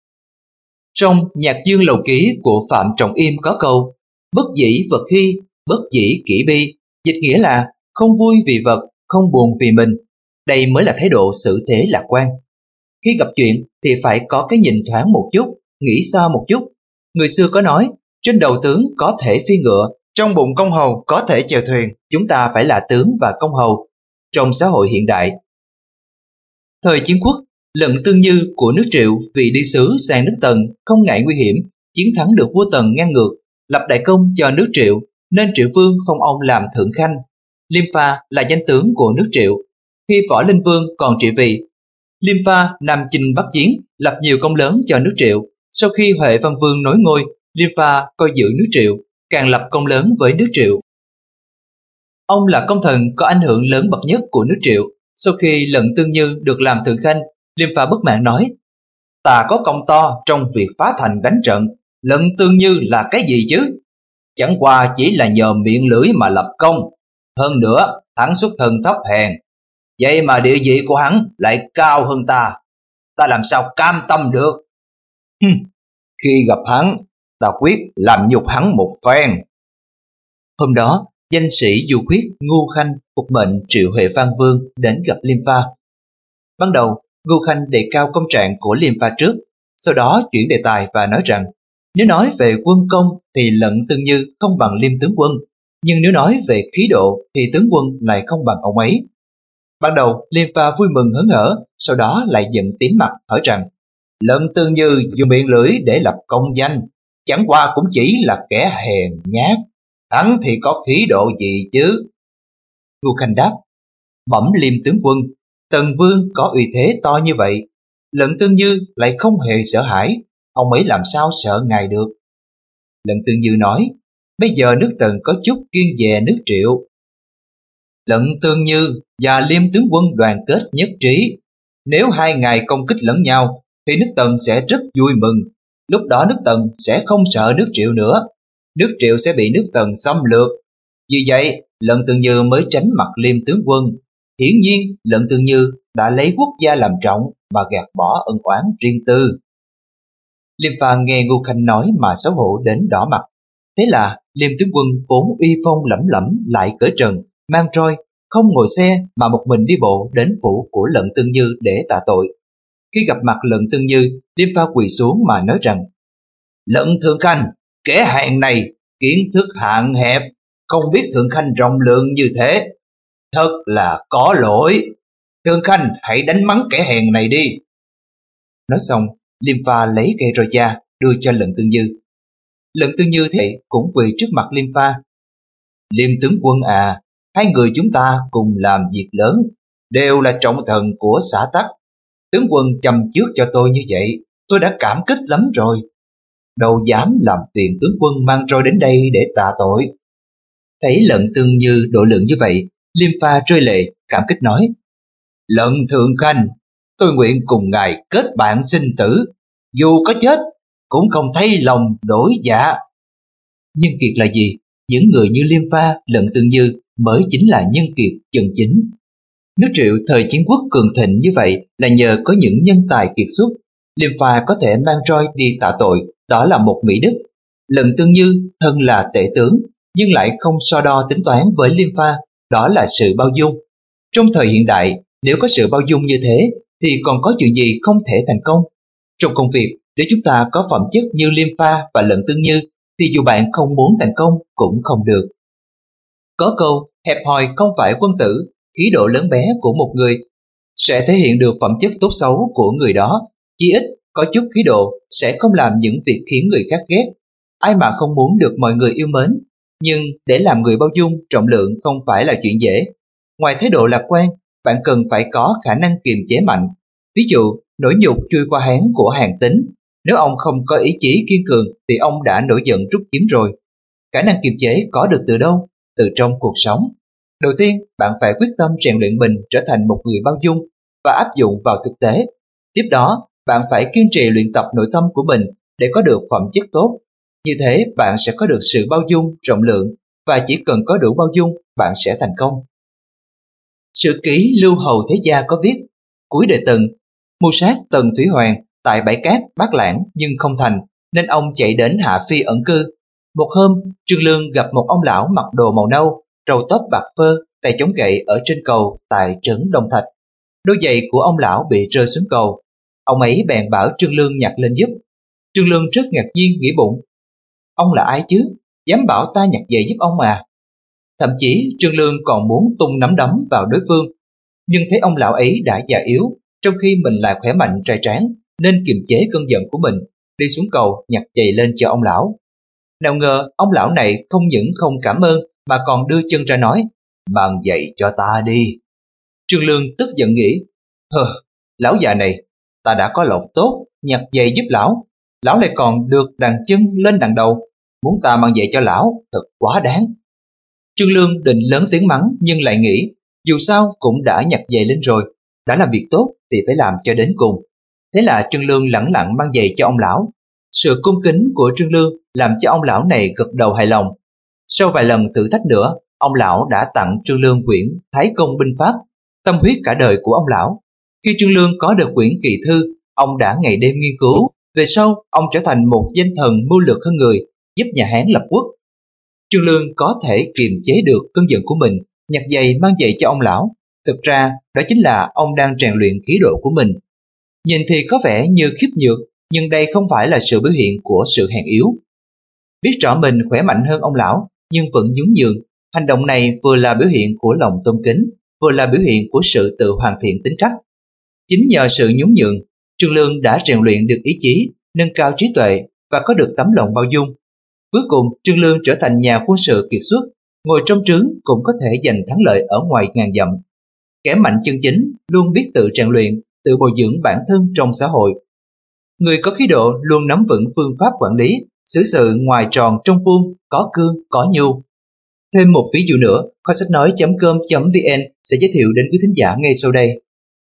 S1: Trong Nhạc Dương Lầu Ký của Phạm Trọng Im có câu bất dĩ vật hy, bất dĩ kỷ bi, dịch nghĩa là không vui vì vật, không buồn vì mình. Đây mới là thái độ xử thế lạc quan. Khi gặp chuyện thì phải có cái nhìn thoáng một chút, nghĩ xa một chút. Người xưa có nói, trên đầu tướng có thể phi ngựa, trong bụng công hầu có thể chèo thuyền. Chúng ta phải là tướng và công hầu trong xã hội hiện đại. Thời Chiến Quốc, Lận Tương Như của nước Triệu vì đi sứ sang nước Tần không ngại nguy hiểm, chiến thắng được vua Tần ngang ngược, lập đại công cho nước Triệu, nên Triệu Vương phong ông làm thượng khanh. Liêm Pha là danh tướng của nước Triệu. Khi Võ Linh Vương còn trị vì, Liêm Pha nam chinh bắc chiến, lập nhiều công lớn cho nước Triệu. Sau khi Huệ Văn Vương nối ngôi, Liêm Pha coi giữ nước Triệu, càng lập công lớn với nước Triệu. Ông là công thần có ảnh hưởng lớn bậc nhất của nước Triệu. Sau khi Lận Tương Như được làm thượng khanh, Liêm Pha bất mãn nói: "Ta có công to trong việc phá thành đánh trận, Lận Tương Như là cái gì chứ? Chẳng qua chỉ là nhờ miệng lưỡi mà lập công. Hơn nữa, hắn xuất thân thấp hèn, vậy mà địa vị của hắn lại cao hơn ta. Ta làm sao cam tâm được? Hừm, khi gặp hắn, ta quyết làm nhục hắn một phen." Hôm đó, danh sĩ Du Khuyết Ngu Khanh phục mệnh triệu Huệ Văn Vương đến gặp Liêm Pha. Ban đầu, Ngu Khanh đề cao công trạng của Liêm Pha trước, sau đó chuyển đề tài và nói rằng nếu nói về quân công thì Lận Tương Như không bằng Liêm tướng quân, nhưng nếu nói về khí độ thì tướng quân lại không bằng ông ấy. Ban đầu Liêm Pha vui mừng hớn hở, sau đó lại giận tím mặt hỏi rằng Lận Tương Như dùng miệng lưỡi để lập công danh, chẳng qua cũng chỉ là kẻ hèn nhát, hắn thì có khí độ gì chứ? Ngô Khanh đáp: Bẩm Liêm tướng quân, Tần Vương có uy thế to như vậy, Lận Tương Như lại không hề sợ hãi, ông ấy làm sao sợ ngài được? Lận Tương Như nói: Bây giờ nước Tần có chút kiêng dè nước Triệu. Lận Tương Như và Liêm tướng quân đoàn kết nhất trí, nếu hai ngài công kích lẫn nhau thì nước Tần sẽ rất vui mừng. Lúc đó nước Tần sẽ không sợ nước Triệu nữa, nước Triệu sẽ bị nước Tần xâm lược. Vì vậy Lận Tương Như mới tránh mặt Liêm tướng quân. Hiển nhiên Lận Tương Như đã lấy quốc gia làm trọng mà gạt bỏ ân oán riêng tư. Liêm Pha nghe Ngô Khanh nói mà xấu hổ đến đỏ mặt. Thế là Liêm tướng quân vốn uy phong lẫm lẫm lại cởi trần, mang roi, không ngồi xe mà một mình đi bộ đến phủ của Lận Tương Như để tạ tội. Khi gặp mặt Lận Tương Như, Liêm Pha quỳ xuống mà nói rằng: Lận Thượng Khanh, kẻ hèn này kiến thức hạn hẹp, không biết Thượng Khanh rộng lượng như thế, thật là có lỗi. Thượng Khanh hãy đánh mắng kẻ hèn này đi. Nói xong, Liêm Pha lấy cây roi da đưa cho Lận Tương Như. Lận Tương Như thì cũng quỳ trước mặt Liêm Pha. Liêm tướng quân à, hai người chúng ta cùng làm việc lớn, đều là trọng thần của xã Tắc. Tướng quân chăm trước cho tôi như vậy, tôi đã cảm kích lắm rồi. Đâu dám làm phiền tướng quân mang roi đến đây để tạ tội. Thấy Lận Tương Như độ lượng như vậy, Liêm Pha rơi lệ, cảm kích nói: Lận Thượng Khanh, tôi nguyện cùng ngài kết bạn sinh tử, dù có chết cũng không thay lòng đổi dạ. Nhân kiệt là gì? Những người như Liêm Pha, Lận Tương Như mới chính là nhân kiệt chân chính. Nước Triệu thời chiến quốc cường thịnh như vậy là nhờ có những nhân tài kiệt xuất. Liêm Pha có thể mang roi đi tạ tội, đó là một mỹ đức. Lận Tương Như thân là tể tướng, nhưng lại không so đo tính toán với Liêm Pha, đó là sự bao dung. Trong thời hiện đại, nếu có sự bao dung như thế thì còn có chuyện gì không thể thành công. Trong công việc, nếu chúng ta có phẩm chất như Liêm Pha và Lận Tương Như thì dù bạn không muốn thành công cũng không được. Có câu hẹp hòi không phải quân tử, khí độ lớn bé của một người sẽ thể hiện được phẩm chất tốt xấu của người đó. Chí ít có chút khí độ sẽ không làm những việc khiến người khác ghét. Ai mà không muốn được mọi người yêu mến, nhưng để làm người bao dung, trọng lượng không phải là chuyện dễ. Ngoài thái độ lạc quan, bạn cần phải có khả năng kiềm chế mạnh. Ví dụ, nỗi nhục chui qua háng của Hàn Tín, nếu ông không có ý chí kiên cường thì ông đã nổi giận rút kiếm rồi. Khả năng kiềm chế có được từ đâu? Từ trong cuộc sống. Đầu tiên, bạn phải quyết tâm rèn luyện mình trở thành một người bao dung và áp dụng vào thực tế. Tiếp đó, bạn phải kiên trì luyện tập nội tâm của mình để có được phẩm chất tốt. Như thế, bạn sẽ có được sự bao dung, rộng lượng, và chỉ cần có đủ bao dung, bạn sẽ thành công. Sử ký Lưu Hầu Thế Gia có viết: cuối đời Tần, mưu sát Tần Thủy Hoàng tại bãi cát Bát Lãng nhưng không thành, nên ông chạy đến Hạ Phi ẩn cư. Một hôm, Trương Lương gặp một ông lão mặc đồ màu nâu, râu tóc bạc phơ, tay chống gậy ở trên cầu tại trấn Đông Thạch. Đôi giày của ông lão bị rơi xuống cầu. Ông ấy bèn bảo Trương Lương nhặt lên giúp. Trương Lương rất ngạc nhiên, nghĩ bụng: ông là ai chứ, dám bảo ta nhặt giày giúp ông à? Thậm chí Trương Lương còn muốn tung nắm đấm vào đối phương, nhưng thấy ông lão ấy đã già yếu, trong khi mình lại khỏe mạnh trai tráng, nên kiềm chế cơn giận của mình, đi xuống cầu nhặt giày lên cho ông lão. Nào ngờ ông lão này không những không cảm ơn mà còn đưa chân ra nói: mang giày cho ta đi. Trương Lương tức giận nghĩ: hờ, lão già này, ta đã có lòng tốt nhặt giày giúp lão, lão lại còn được đàn chân lên đàn đầu, muốn ta mang giày cho lão thật quá đáng. Trương Lương định lớn tiếng mắng nhưng lại nghĩ dù sao cũng đã nhặt giày lên rồi, đã làm việc tốt thì phải làm cho đến cùng. Thế là Trương Lương lẳng lặng mang giày cho ông lão. Sự cung kính của Trương Lương làm cho ông lão này gật đầu hài lòng. Sau vài lần thử thách nữa, ông lão đã tặng Trương Lương quyển Thái Công binh pháp, tâm huyết cả đời của ông lão. Khi Trương Lương có được quyển kỳ thư, ông đã ngày đêm nghiên cứu. Về sau, ông trở thành một danh thần mưu lược hơn người, giúp nhà Hán lập quốc. Trương Lương có thể kiềm chế được cơn giận của mình, nhặt giày mang giày cho ông lão. Thực ra, đó chính là ông đang rèn luyện khí độ của mình. Nhìn thì có vẻ như khiếp nhược, nhưng đây không phải là sự biểu hiện của sự hèn yếu. Biết rõ mình khỏe mạnh hơn ông lão, nhưng vẫn nhún nhường, hành động này vừa là biểu hiện của lòng tôn kính, vừa là biểu hiện của sự tự hoàn thiện tính cách. Chính nhờ sự nhún nhường, Trương Lương đã rèn luyện được ý chí, nâng cao trí tuệ và có được tấm lòng bao dung. Cuối cùng, Trương Lương trở thành nhà quân sự kiệt xuất, ngồi trong trướng cũng có thể giành thắng lợi ở ngoài ngàn dặm. Kẻ mạnh chân chính luôn biết tự rèn luyện, tự bồi dưỡng bản thân trong xã hội. Người có khí độ luôn nắm vững phương pháp quản lý, xử sự ngoài tròn trong vuông, có cương, có nhu. Thêm một ví dụ nữa, kho sách nói chấm com chấm vn sẽ giới thiệu đến quý thính giả ngay sau đây.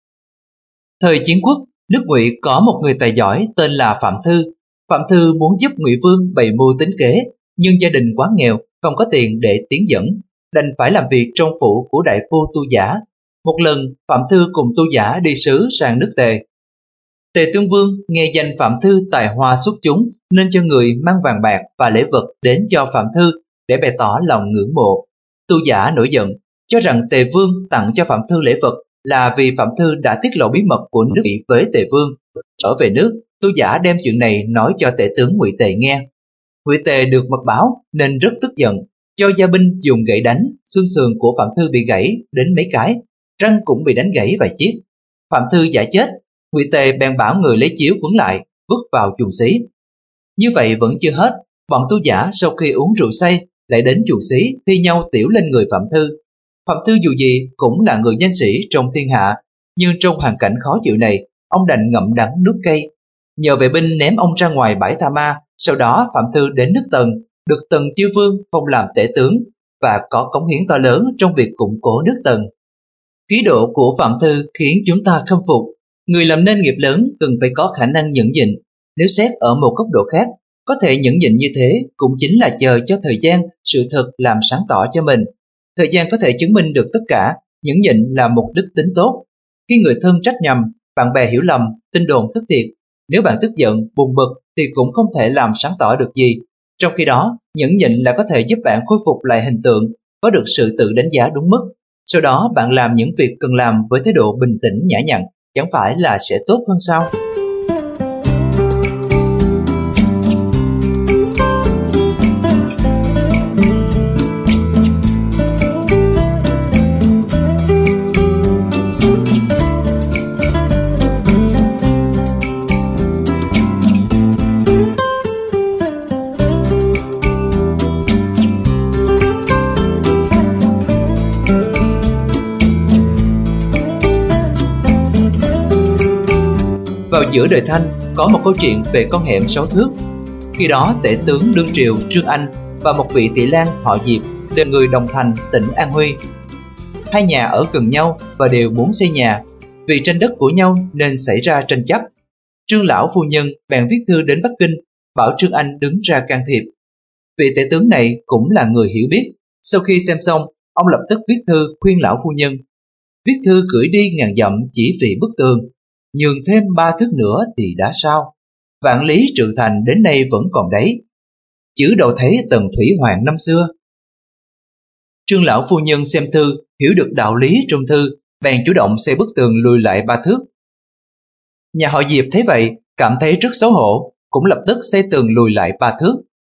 S1: Thời Chiến Quốc, nước Ngụy có một người tài giỏi tên là Phạm Thư. Phạm Thư muốn giúp Ngụy Vương bày mưu tính kế, nhưng gia đình quá nghèo, không có tiền để tiến dẫn, đành phải làm việc trong phủ của đại phu Tu Giả. Một lần, Phạm Thư cùng Tu Giả đi sứ sang nước Tề. Tề Tương Vương nghe danh Phạm Thư tài hoa xuất chúng nên cho người mang vàng bạc và lễ vật đến cho Phạm Thư để bày tỏ lòng ngưỡng mộ. Tu Giả nổi giận, cho rằng Tề Vương tặng cho Phạm Thư lễ vật là vì Phạm Thư đã tiết lộ bí mật của nước Ngụy với Tề Vương. Trở về nước, Tu Giả đem chuyện này nói cho tể tướng Ngụy Tề nghe. Ngụy Tề được mật báo nên rất tức giận, cho gia binh dùng gậy đánh, xương sườn của Phạm Thư bị gãy đến mấy cái, răng cũng bị đánh gãy vài chiếc. Phạm Thư giả chết, Ngụy Tề bèn bảo người lấy chiếu quấn lại, vứt vào chuồng xí. Như vậy vẫn chưa hết, bọn Tu Giả sau khi uống rượu say lại đến chuồng xí thi nhau tiểu lên người Phạm Thư. Phạm Thư dù gì cũng là người danh sĩ trong thiên hạ, nhưng trong hoàn cảnh khó chịu này, ông đành ngậm đắng nuốt cay. Nhờ vệ binh ném ông ra ngoài bãi Tha Ma, sau đó Phạm Thư đến nước Tần, được Tần Chiêu Vương phong làm tể tướng và có cống hiến to lớn trong việc củng cố nước Tần. Khí độ của Phạm Thư khiến chúng ta khâm phục. Người làm nên nghiệp lớn cần phải có khả năng nhẫn nhịn. Nếu xét ở một góc độ khác, có thể nhẫn nhịn như thế cũng chính là chờ cho thời gian, sự thật làm sáng tỏ cho mình. Thời gian có thể chứng minh được tất cả, nhẫn nhịn là một đức tính tốt. Khi người thân trách nhầm, bạn bè hiểu lầm, tin đồn thất thiệt, nếu bạn tức giận, buồn bực thì cũng không thể làm sáng tỏ được gì. Trong khi đó, nhẫn nhịn là có thể giúp bạn khôi phục lại hình tượng, có được sự tự đánh giá đúng mức. Sau đó bạn làm những việc cần làm với thái độ bình tĩnh nhã nhặn, chẳng phải là sẽ tốt hơn sao? Vào giữa đời Thanh có một câu chuyện về con hẻm sáu thước. Khi đó tể tướng đương triều Trương Anh và một vị thị lang họ Diệp đều người Đồng Thành, tỉnh An Huy. Hai nhà ở gần nhau và đều muốn xây nhà. Vì tranh đất của nhau nên xảy ra tranh chấp. Trương lão phu nhân bèn viết thư đến Bắc Kinh, bảo Trương Anh đứng ra can thiệp. Vị tể tướng này cũng là người hiểu biết. Sau khi xem xong, ông lập tức viết thư khuyên lão phu nhân. Viết thư gửi đi ngàn dặm chỉ vì bức tường, nhường thêm ba thước nữa thì đã sao? Vạn lý trừ thành đến nay vẫn còn đấy. Chữ đầu thấy Tần Thủy Hoàng năm xưa. Trương lão phu nhân xem thư, hiểu được đạo lý trong thư, bèn chủ động xây bức tường lùi lại ba thước. Nhà họ Diệp thấy vậy, cảm thấy rất xấu hổ, cũng lập tức xây tường lùi lại ba thước.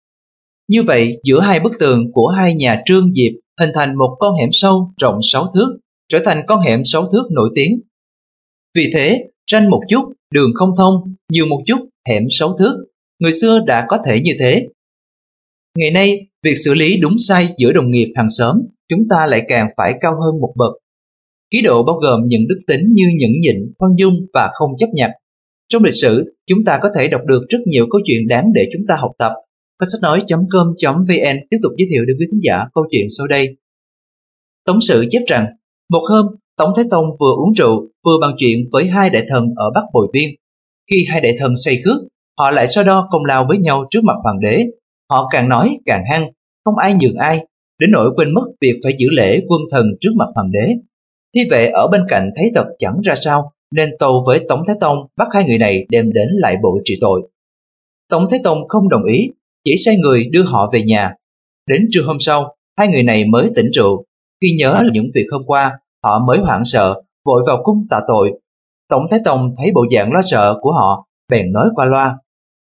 S1: Như vậy, giữa hai bức tường của hai nhà Trương Diệp hình thành một con hẻm sâu rộng sáu thước, trở thành con hẻm sáu thước nổi tiếng. Vì thế, tranh một chút, đường không thông, nhiều một chút, hẻm sáu thước. Người xưa đã có thể như thế. Ngày nay, việc xử lý đúng sai giữa đồng nghiệp hàng xóm, chúng ta lại càng phải cao hơn một bậc. Khí độ bao gồm những đức tính như nhẫn nhịn, khoan dung và không chấp nhặt. Trong lịch sử, chúng ta có thể đọc được rất nhiều câu chuyện đáng để chúng ta học tập. Kho sách nói chấm com chấm vn tiếp tục giới thiệu đến quý khán giả câu chuyện sau đây. Tống Sử chép rằng, một hôm, Tống Thái Tông vừa uống rượu, vừa bàn chuyện với hai đại thần ở Bắc Bồi Viên. Khi hai đại thần say khước, họ lại so đo công lao với nhau trước mặt hoàng đế. Họ càng nói càng hăng, không ai nhường ai, đến nỗi quên mất việc phải giữ lễ quân thần trước mặt hoàng đế. Thi vệ ở bên cạnh thấy thật chẳng ra sao, nên tâu với Tống Thái Tông bắt hai người này đem đến lại bộ trị tội. Tống Thái Tông không đồng ý, chỉ sai người đưa họ về nhà. Đến trưa hôm sau, hai người này mới tỉnh rượu. Khi nhớ những việc hôm qua, họ mới hoảng sợ, vội vào cung tạ tội. Tống Thái Tông thấy bộ dạng lo sợ của họ, bèn nói qua loa.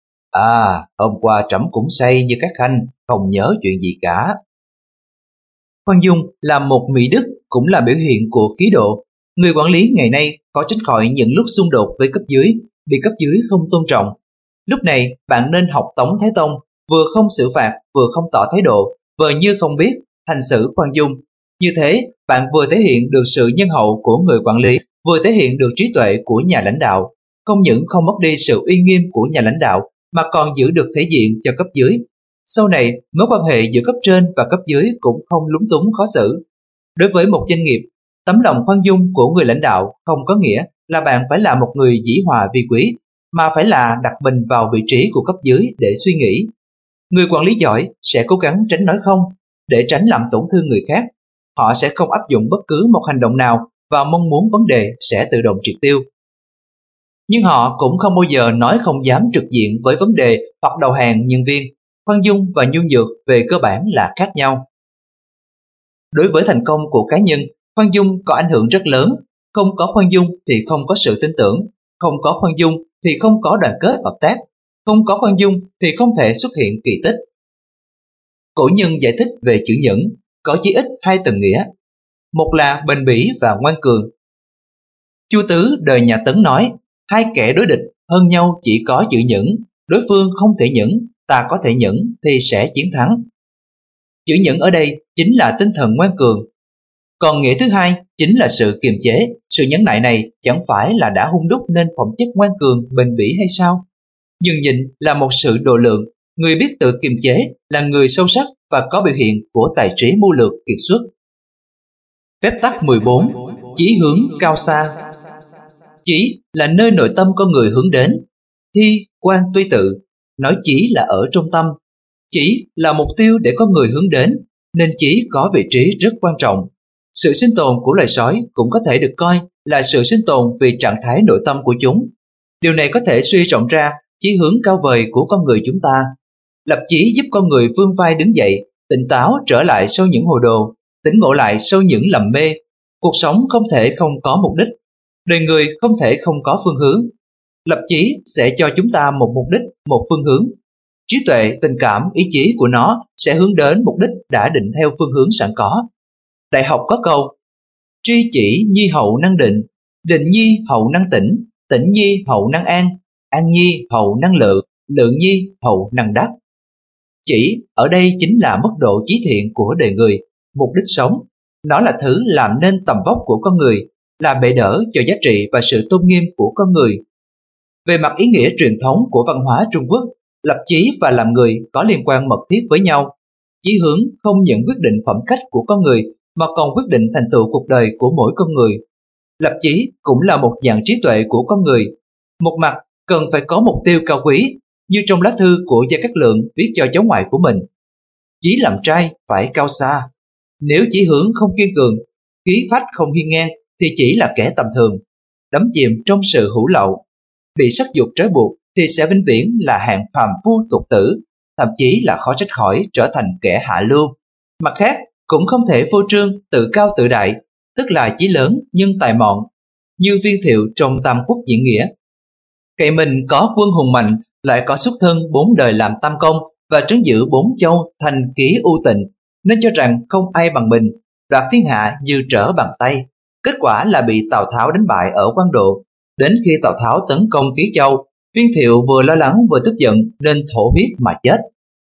S1: À, hôm qua trẫm cũng say như các khanh, không nhớ chuyện gì cả. Khoan dung là một mỹ đức, cũng là biểu hiện của khí độ. Người quản lý ngày nay có tránh khỏi những lúc xung đột với cấp dưới, bị cấp dưới không tôn trọng. Lúc này bạn nên học Tống Thái Tông, vừa không xử phạt, vừa không tỏ thái độ, vờ như không biết, hành xử khoan dung. Như thế, bạn vừa thể hiện được sự nhân hậu của người quản lý, vừa thể hiện được trí tuệ của nhà lãnh đạo. Không những không mất đi sự uy nghiêm của nhà lãnh đạo, mà còn giữ được thể diện cho cấp dưới. Sau này, mối quan hệ giữa cấp trên và cấp dưới cũng không lúng túng khó xử. Đối với một doanh nghiệp, tấm lòng khoan dung của người lãnh đạo không có nghĩa là bạn phải là một người dĩ hòa vi quý, mà phải là đặt mình vào vị trí của cấp dưới để suy nghĩ. Người quản lý giỏi sẽ cố gắng tránh nói không, để tránh làm tổn thương người khác. Họ sẽ không áp dụng bất cứ một hành động nào và mong muốn vấn đề sẽ tự động triệt tiêu. Nhưng họ cũng không bao giờ nói không dám trực diện với vấn đề hoặc đầu hàng nhân viên. Khoan dung và nhu nhược về cơ bản là khác nhau. Đối với thành công của cá nhân, khoan dung có ảnh hưởng rất lớn. Không có khoan dung thì không có sự tin tưởng. Không có khoan dung thì không có đoàn kết hợp tác. Không có khoan dung thì không thể xuất hiện kỳ tích. Cổ nhân giải thích về chữ nhẫn có chí ít hai tầng nghĩa. Một là bền bỉ và ngoan cường. Chu Tứ đời nhà Tấn nói, hai kẻ đối địch hơn nhau chỉ có chữ nhẫn. Đối phương không thể nhẫn, ta có thể nhẫn thì sẽ chiến thắng. Chữ nhẫn ở đây chính là tinh thần ngoan cường. Còn nghĩa thứ hai chính là sự kiềm chế. Sự nhẫn nại này chẳng phải là đã hun đúc nên phẩm chất ngoan cường, bền bỉ hay sao? Nhường nhịn là một sự độ lượng. Người biết tự kiềm chế là người sâu sắc và có biểu hiện của tài trí mưu lược kiệt xuất. Phép tắc mười bốn. Chí hướng cao xa. Chí là nơi nội tâm con người hướng đến. Thi, quan tuy tự, nói chí là ở trong tâm. Chí là mục tiêu để con người hướng đến, nên chí có vị trí rất quan trọng. Sự sinh tồn của loài sói cũng có thể được coi là sự sinh tồn vì trạng thái nội tâm của chúng. Điều này có thể suy rộng ra chí hướng cao vời của con người chúng ta. Lập chí giúp con người vươn vai đứng dậy, tỉnh táo trở lại sau những hồ đồ, tỉnh ngộ lại sau những lầm mê. Cuộc sống không thể không có mục đích, đời người không thể không có phương hướng. Lập chí sẽ cho chúng ta một mục đích, một phương hướng. Trí tuệ, tình cảm, ý chí của nó sẽ hướng đến mục đích đã định theo phương hướng sẵn có. Đại học có câu, tri chỉ nhi hậu năng định, định nhi hậu năng tỉnh, tỉnh nhi hậu năng an, an nhi hậu năng lự, lượng nhi hậu năng đắc. Chỉ ở đây chính là mức độ chí thiện của đời người, mục đích sống. Nó là thứ làm nên tầm vóc của con người, là bệ đỡ cho giá trị và sự tôn nghiêm của con người. Về mặt ý nghĩa truyền thống của văn hóa Trung Quốc, lập chí và làm người có liên quan mật thiết với nhau. Chí hướng không những quyết định phẩm cách của con người, mà còn quyết định thành tựu cuộc đời của mỗi con người. Lập chí cũng là một dạng trí tuệ của con người. Một mặt cần phải có mục tiêu cao quý, như trong lá thư của Gia Cát Lượng viết cho cháu ngoại của mình. Chí làm trai phải cao xa. Nếu chí hướng không kiên cường, khí phách không hiên ngang, thì chỉ là kẻ tầm thường, đắm chìm trong sự hữu lậu. Bị sắc dục trói buộc thì sẽ vĩnh viễn là hạng phàm phu tục tử, thậm chí là khó tránh khỏi trở thành kẻ hạ lưu. Mặt khác, cũng không thể phô trương, tự cao tự đại, tức là chí lớn nhưng tài mọn, như Viên Thiệu trong Tam Quốc diễn nghĩa. Cậy mình có quân hùng mạnh, lại có xuất thân bốn đời làm tam công và trấn giữ bốn châu thành ký ưu tịnh, nên cho rằng không ai bằng mình, đoạt thiên hạ như trở bàn tay. Kết quả là bị Tào Tháo đánh bại ở Quan Độ. Đến khi Tào Tháo tấn công Ký Châu, Viên Thiệu vừa lo lắng vừa tức giận nên thổ huyết mà chết.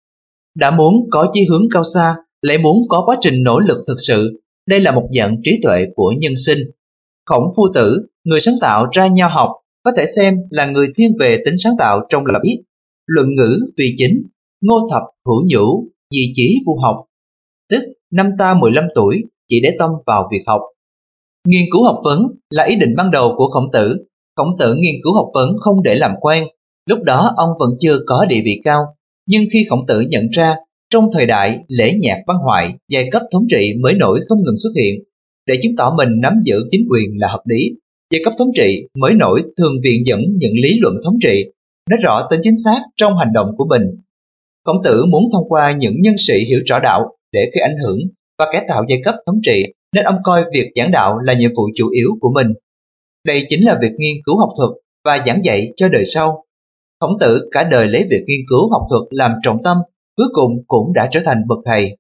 S1: Đã muốn có chí hướng cao xa, lại muốn có quá trình nỗ lực thực sự, đây là một dạng trí tuệ của nhân sinh. Khổng Phu Tử, người sáng tạo ra nho học, có thể xem là người thiên về tính sáng tạo trong lập ý. Luận ngữ vì chính, Ngô Thập hữu nhũ, dị chí vu học. Tức năm ta mười lăm tuổi chỉ để tâm vào việc học. Nghiên cứu học vấn là ý định ban đầu của Khổng Tử. Khổng Tử nghiên cứu học vấn không để làm quan. Lúc đó ông vẫn chưa có địa vị cao. Nhưng khi Khổng Tử nhận ra trong thời đại lễ nhạc văn hoại, giai cấp thống trị mới nổi không ngừng xuất hiện, để chứng tỏ mình nắm giữ chính quyền là hợp lý, giai cấp thống trị mới nổi thường viện dẫn những lý luận thống trị, nói rõ tính chính xác trong hành động của mình. Khổng Tử muốn thông qua những nhân sĩ hiểu rõ đạo để gây ảnh hưởng và cải tạo giai cấp thống trị, nên ông coi việc giảng đạo là nhiệm vụ chủ yếu của mình. Đây chính là việc nghiên cứu học thuật và giảng dạy cho đời sau. Khổng Tử cả đời lấy việc nghiên cứu học thuật làm trọng tâm, cuối cùng cũng đã trở thành bậc thầy.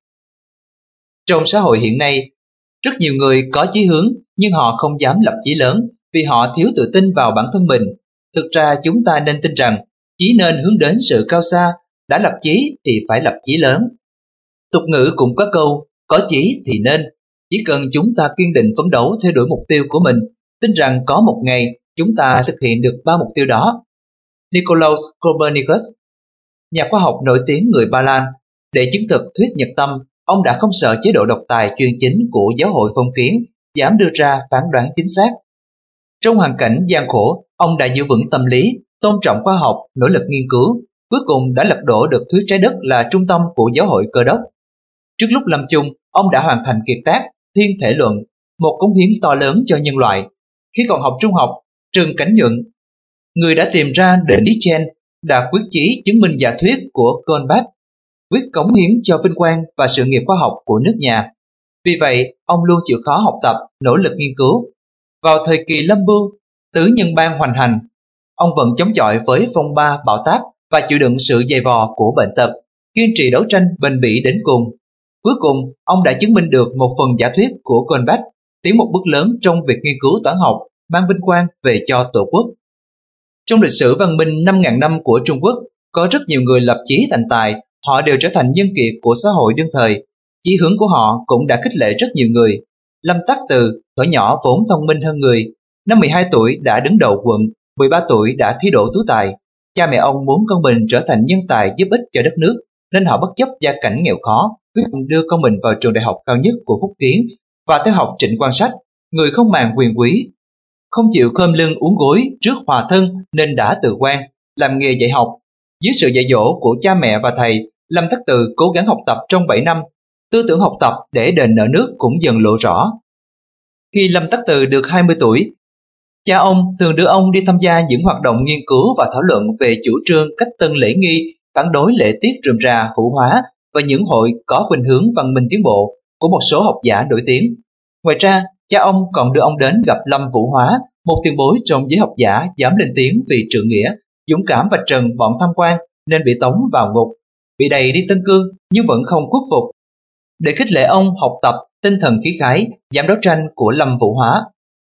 S1: Trong xã hội hiện nay, rất nhiều người có chí hướng nhưng họ không dám lập chí lớn vì họ thiếu tự tin vào bản thân mình. Thực ra chúng ta nên tin rằng chí nên hướng đến sự cao xa, đã lập chí thì phải lập chí lớn. Tục ngữ cũng có câu, Có chí thì nên, chỉ cần chúng ta kiên định phấn đấu theo đuổi mục tiêu của mình, tin rằng có một ngày chúng ta sẽ thực hiện được ba mục tiêu đó. Nicolaus Copernicus, nhà khoa học nổi tiếng người Ba Lan, để chứng thực thuyết nhật tâm, ông đã không sợ chế độ độc tài chuyên chính của giáo hội phong kiến, dám đưa ra phán đoán chính xác. Trong hoàn cảnh gian khổ, ông đã giữ vững tâm lý, tôn trọng khoa học, nỗ lực nghiên cứu, cuối cùng đã lật đổ được thuyết trái đất là trung tâm của giáo hội Cơ đốc. Trước lúc lâm chung, ông đã hoàn thành kiệt tác Thiên thể luận, một cống hiến to lớn cho nhân loại. Khi còn học trung học, Trần Cảnh Nhuận, người đã tìm ra định lý Chen, đã quyết chí chứng minh giả thuyết của Colbert, quyết cống hiến cho vinh quang và sự nghiệp khoa học của nước nhà. Vì vậy, ông luôn chịu khó học tập, nỗ lực nghiên cứu. Vào thời kỳ lâm bưu, tứ nhân bang hoành hành, ông vẫn chống chọi với phong ba bão táp và chịu đựng sự dày vò của bệnh tật, kiên trì đấu tranh bền bỉ đến cùng. Cuối cùng, ông đã chứng minh được một phần giả thuyết của Colbert, tiến một bước lớn trong việc nghiên cứu toán học, mang vinh quang về cho Tổ quốc. Trong lịch sử văn minh năm nghìn năm của Trung Quốc, có rất nhiều người lập chí thành tài, họ đều trở thành nhân kiệt của xã hội đương thời. Chí hướng của họ cũng đã khích lệ rất nhiều người. Lâm Tắc Từ, thuở nhỏ vốn thông minh hơn người, năm mười hai tuổi đã đứng đầu quận, mười ba tuổi đã thi đỗ tú tài. Cha mẹ ông muốn con mình trở thành nhân tài giúp ích cho đất nước, nên họ bất chấp gia cảnh nghèo khó, quyết định đưa con mình vào trường đại học cao nhất của Phúc Kiến và theo học Trịnh Quang Sách, người không màng quyền quý, không chịu khom lưng uốn gối trước hòa thân nên đã từ quan, làm nghề dạy học. Dưới sự dạy dỗ của cha mẹ và thầy, Lâm Tắc Từ cố gắng học tập trong bảy năm, tư tưởng học tập để đền nợ nước cũng dần lộ rõ. Khi Lâm Tắc Từ được hai mươi tuổi, cha ông thường đưa ông đi tham gia những hoạt động nghiên cứu và thảo luận về chủ trương cách tân lễ nghi, phản đối lễ tiết rườm rà hữu hóa và những hội có khuynh hướng văn minh tiến bộ của một số học giả nổi tiếng. Ngoài ra, cha ông còn đưa ông đến gặp Lâm Vũ Hóa, một tiền bối trong giới học giả dám lên tiếng vì trượng nghĩa, dũng cảm vạch trần bọn tham quan nên bị tống vào ngục, bị đầy đi Tân Cương nhưng vẫn không khuất phục. Để khích lệ ông học tập tinh thần khí khái, dám đấu tranh của Lâm Vũ Hóa.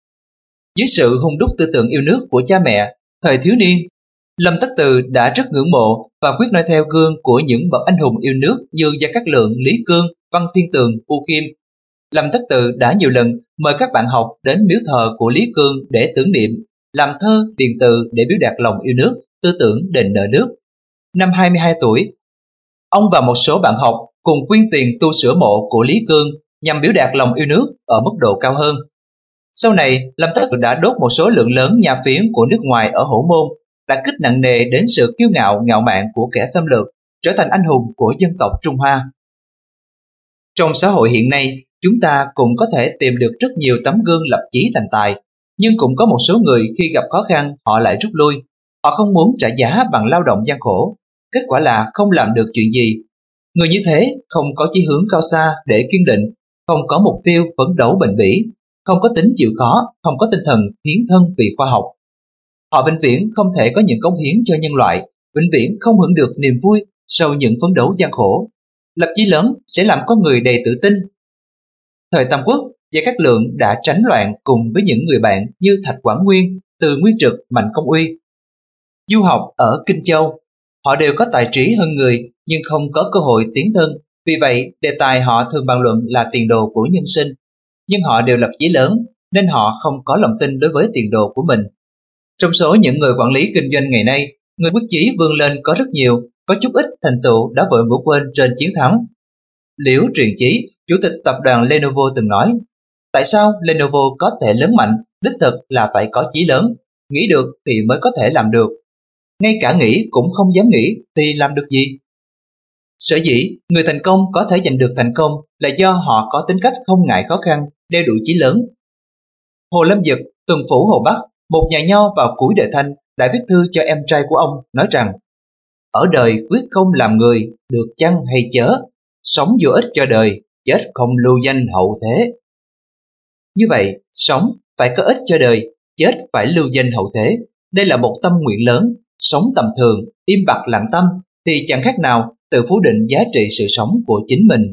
S1: Dưới sự hung đúc tư tưởng yêu nước của cha mẹ, thời thiếu niên, Lâm Tắc Từ đã rất ngưỡng mộ và quyết noi theo gương của những bậc anh hùng yêu nước như Gia Cát Lượng, Lý Cương, Văn Thiên Tường, Phu Khiêm. Lâm Tắc Từ đã nhiều lần mời các bạn học đến miếu thờ của Lý Cương để tưởng niệm, làm thơ, điền từ để biểu đạt lòng yêu nước, tư tưởng đền nợ nước. Năm hai mươi hai tuổi, ông và một số bạn học cùng quyên tiền tu sửa mộ của Lý Cương nhằm biểu đạt lòng yêu nước ở mức độ cao hơn. Sau này, Lâm Tắc Từ đã đốt một số lượng lớn nhà phiến của nước ngoài ở Hổ Môn, đã kích nặng nề đến sự kiêu ngạo ngạo mạn của kẻ xâm lược, trở thành anh hùng của dân tộc Trung Hoa. Trong xã hội hiện nay, chúng ta cũng có thể tìm được rất nhiều tấm gương lập chí thành tài, nhưng cũng có một số người khi gặp khó khăn họ lại rút lui. Họ không muốn trả giá bằng lao động gian khổ, kết quả là không làm được chuyện gì. Người như thế không có chí hướng cao xa để kiên định, không có mục tiêu phấn đấu bền bỉ, không có tính chịu khó, không có tinh thần hiến thân vì khoa học. Họ vĩnh viễn không thể có những cống hiến cho nhân loại, vĩnh viễn không hưởng được niềm vui sau những phấn đấu gian khổ. Lập chí lớn sẽ làm con người đầy tự tin. Thời Tam Quốc, Gia Cát Lượng đã tránh loạn cùng với những người bạn như Thạch Quảng Nguyên, Từ Nguyên Trực, Mạnh Công Uy. Du học ở Kinh Châu, họ đều có tài trí hơn người nhưng không có cơ hội tiến thân. Vì vậy, đề tài họ thường bàn luận là tiền đồ của nhân sinh. Nhưng họ đều lập chí lớn nên họ không có lòng tin đối với tiền đồ của mình. Trong số những người quản lý kinh doanh ngày nay, người quyết chí vươn lên có rất nhiều, có chút ít thành tựu đã vội ngủ quên trên chiến thắng. Liễu Truyền Chí, chủ tịch tập đoàn Lenovo từng nói, tại sao Lenovo có thể lớn mạnh, đích thực là phải có chí lớn, nghĩ được thì mới có thể làm được. Ngay cả nghĩ cũng không dám nghĩ thì làm được gì? Sở dĩ người thành công có thể giành được thành công là do họ có tính cách không ngại khó khăn, đeo đuổi chí lớn. Hồ Lâm Dực, tuần phủ Hồ Bắc, một nhà nho vào cuối đời Thanh, đã viết thư cho em trai của ông nói rằng: ở đời quyết không làm người, được chăng hay chớ, sống vô ích cho đời, chết không lưu danh hậu thế. Như vậy, sống phải có ích cho đời, chết phải lưu danh hậu thế. Đây là một tâm nguyện lớn. Sống tầm thường, im bặt lặng tâm thì chẳng khác nào tự phủ định giá trị sự sống của chính mình.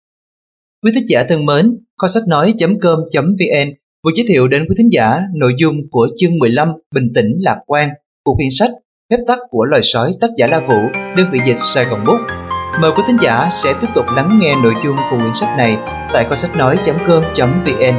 S1: Quý thính giả thân mến, kho sách nói chấm com chấm vn vừa giới thiệu đến quý thính giả nội dung của chương mười lăm Bình tĩnh lạc quan của quyển sách Phép tắc của loài sói, tác giả La Vũ, đơn vị dịch Sài Gòn Bút. Mời quý thính giả sẽ tiếp tục lắng nghe nội dung của quyển sách này tại kho sách nói chấm com chấm vn.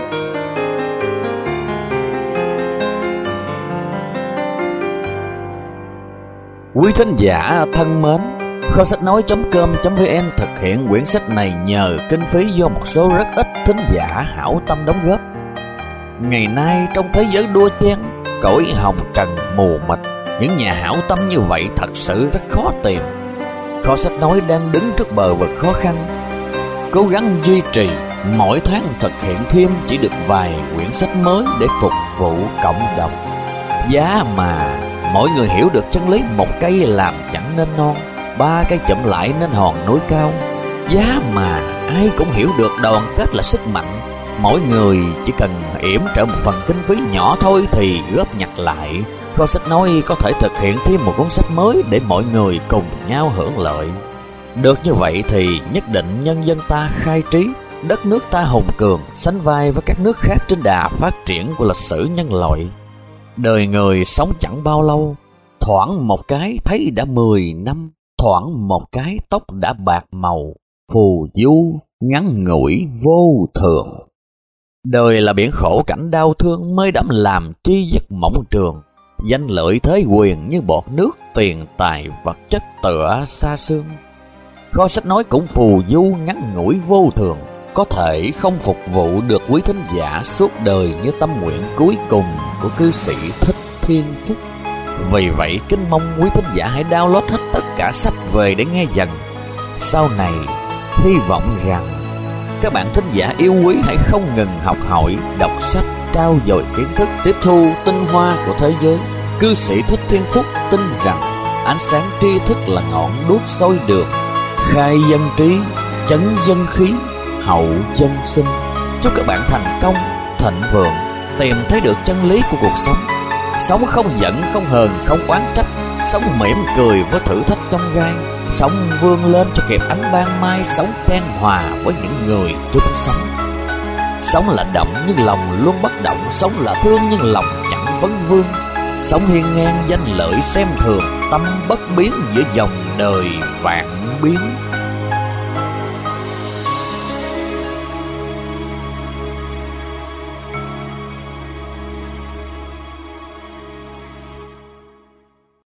S2: Quý thính giả thân mến, kho sách nói chấm com chấm vn thực hiện quyển sách này nhờ kinh phí do một số rất ít thính giả hảo tâm đóng góp. Ngày nay trong thế giới đua chen, cõi hồng trần mù mịt, những nhà hảo tâm như vậy thật sự rất khó tìm. Kho sách nói đang đứng trước bờ vực khó khăn, cố gắng duy trì, mỗi tháng thực hiện thêm chỉ được vài quyển sách mới để phục vụ cộng đồng. Giá mà mọi người hiểu được chân lý một cây làm chẳng nên non, ba cây chụm lại nên hòn núi cao. Giá mà ai cũng hiểu được đoàn kết là sức mạnh, mỗi người chỉ cần yểm trợ một phần kinh phí nhỏ thôi thì góp nhặt lại, kho sách nói có thể thực hiện thêm một cuốn sách mới để mọi người cùng nhau hưởng lợi. Được như vậy thì nhất định nhân dân ta khai trí, đất nước ta hùng cường, sánh vai với các nước khác trên đà phát triển của lịch sử nhân loại. Đời người sống chẳng bao lâu, thoảng một cái thấy đã mười năm, thoảng một cái tóc đã bạc màu, phù du, ngắn ngủi, vô thường. Đời là biển khổ cảnh đau thương, mới đắm làm chi giấc mộng trường. Danh lợi thế quyền như bọt nước, tiền tài vật chất tựa xa xương. Kho sách nói cũng phù du ngắn ngủi vô thường, có thể không phục vụ được quý thính giả suốt đời như tâm nguyện cuối cùng của cư sĩ Thích Thiên Phúc. Vì vậy kính mong quý thính giả hãy download hết tất cả sách về để nghe dần. Sau này hy vọng rằng các bạn thính giả yêu quý hãy không ngừng học hỏi, đọc sách, trau dồi kiến thức, tiếp thu tinh hoa của thế giới. Cư sĩ Thích Thiên Phúc tin rằng ánh sáng tri thức là ngọn đuốc soi đường, khai dân trí, chấn dân khí, hậu dân sinh. Chúc các bạn thành công, thịnh vượng, tìm thấy được chân lý của cuộc sống. Sống không giận, không hờn, không oán trách, sống mỉm cười với thử thách trong gai, sống vươn lên cho kịp ánh ban mai, sống chan hòa với những người chung sống. Sống là động nhưng lòng luôn bất động, sống là thương nhưng lòng chẳng vấn vương. Sống hiên ngang danh lợi xem thường, tâm bất biến giữa dòng đời vạn biến.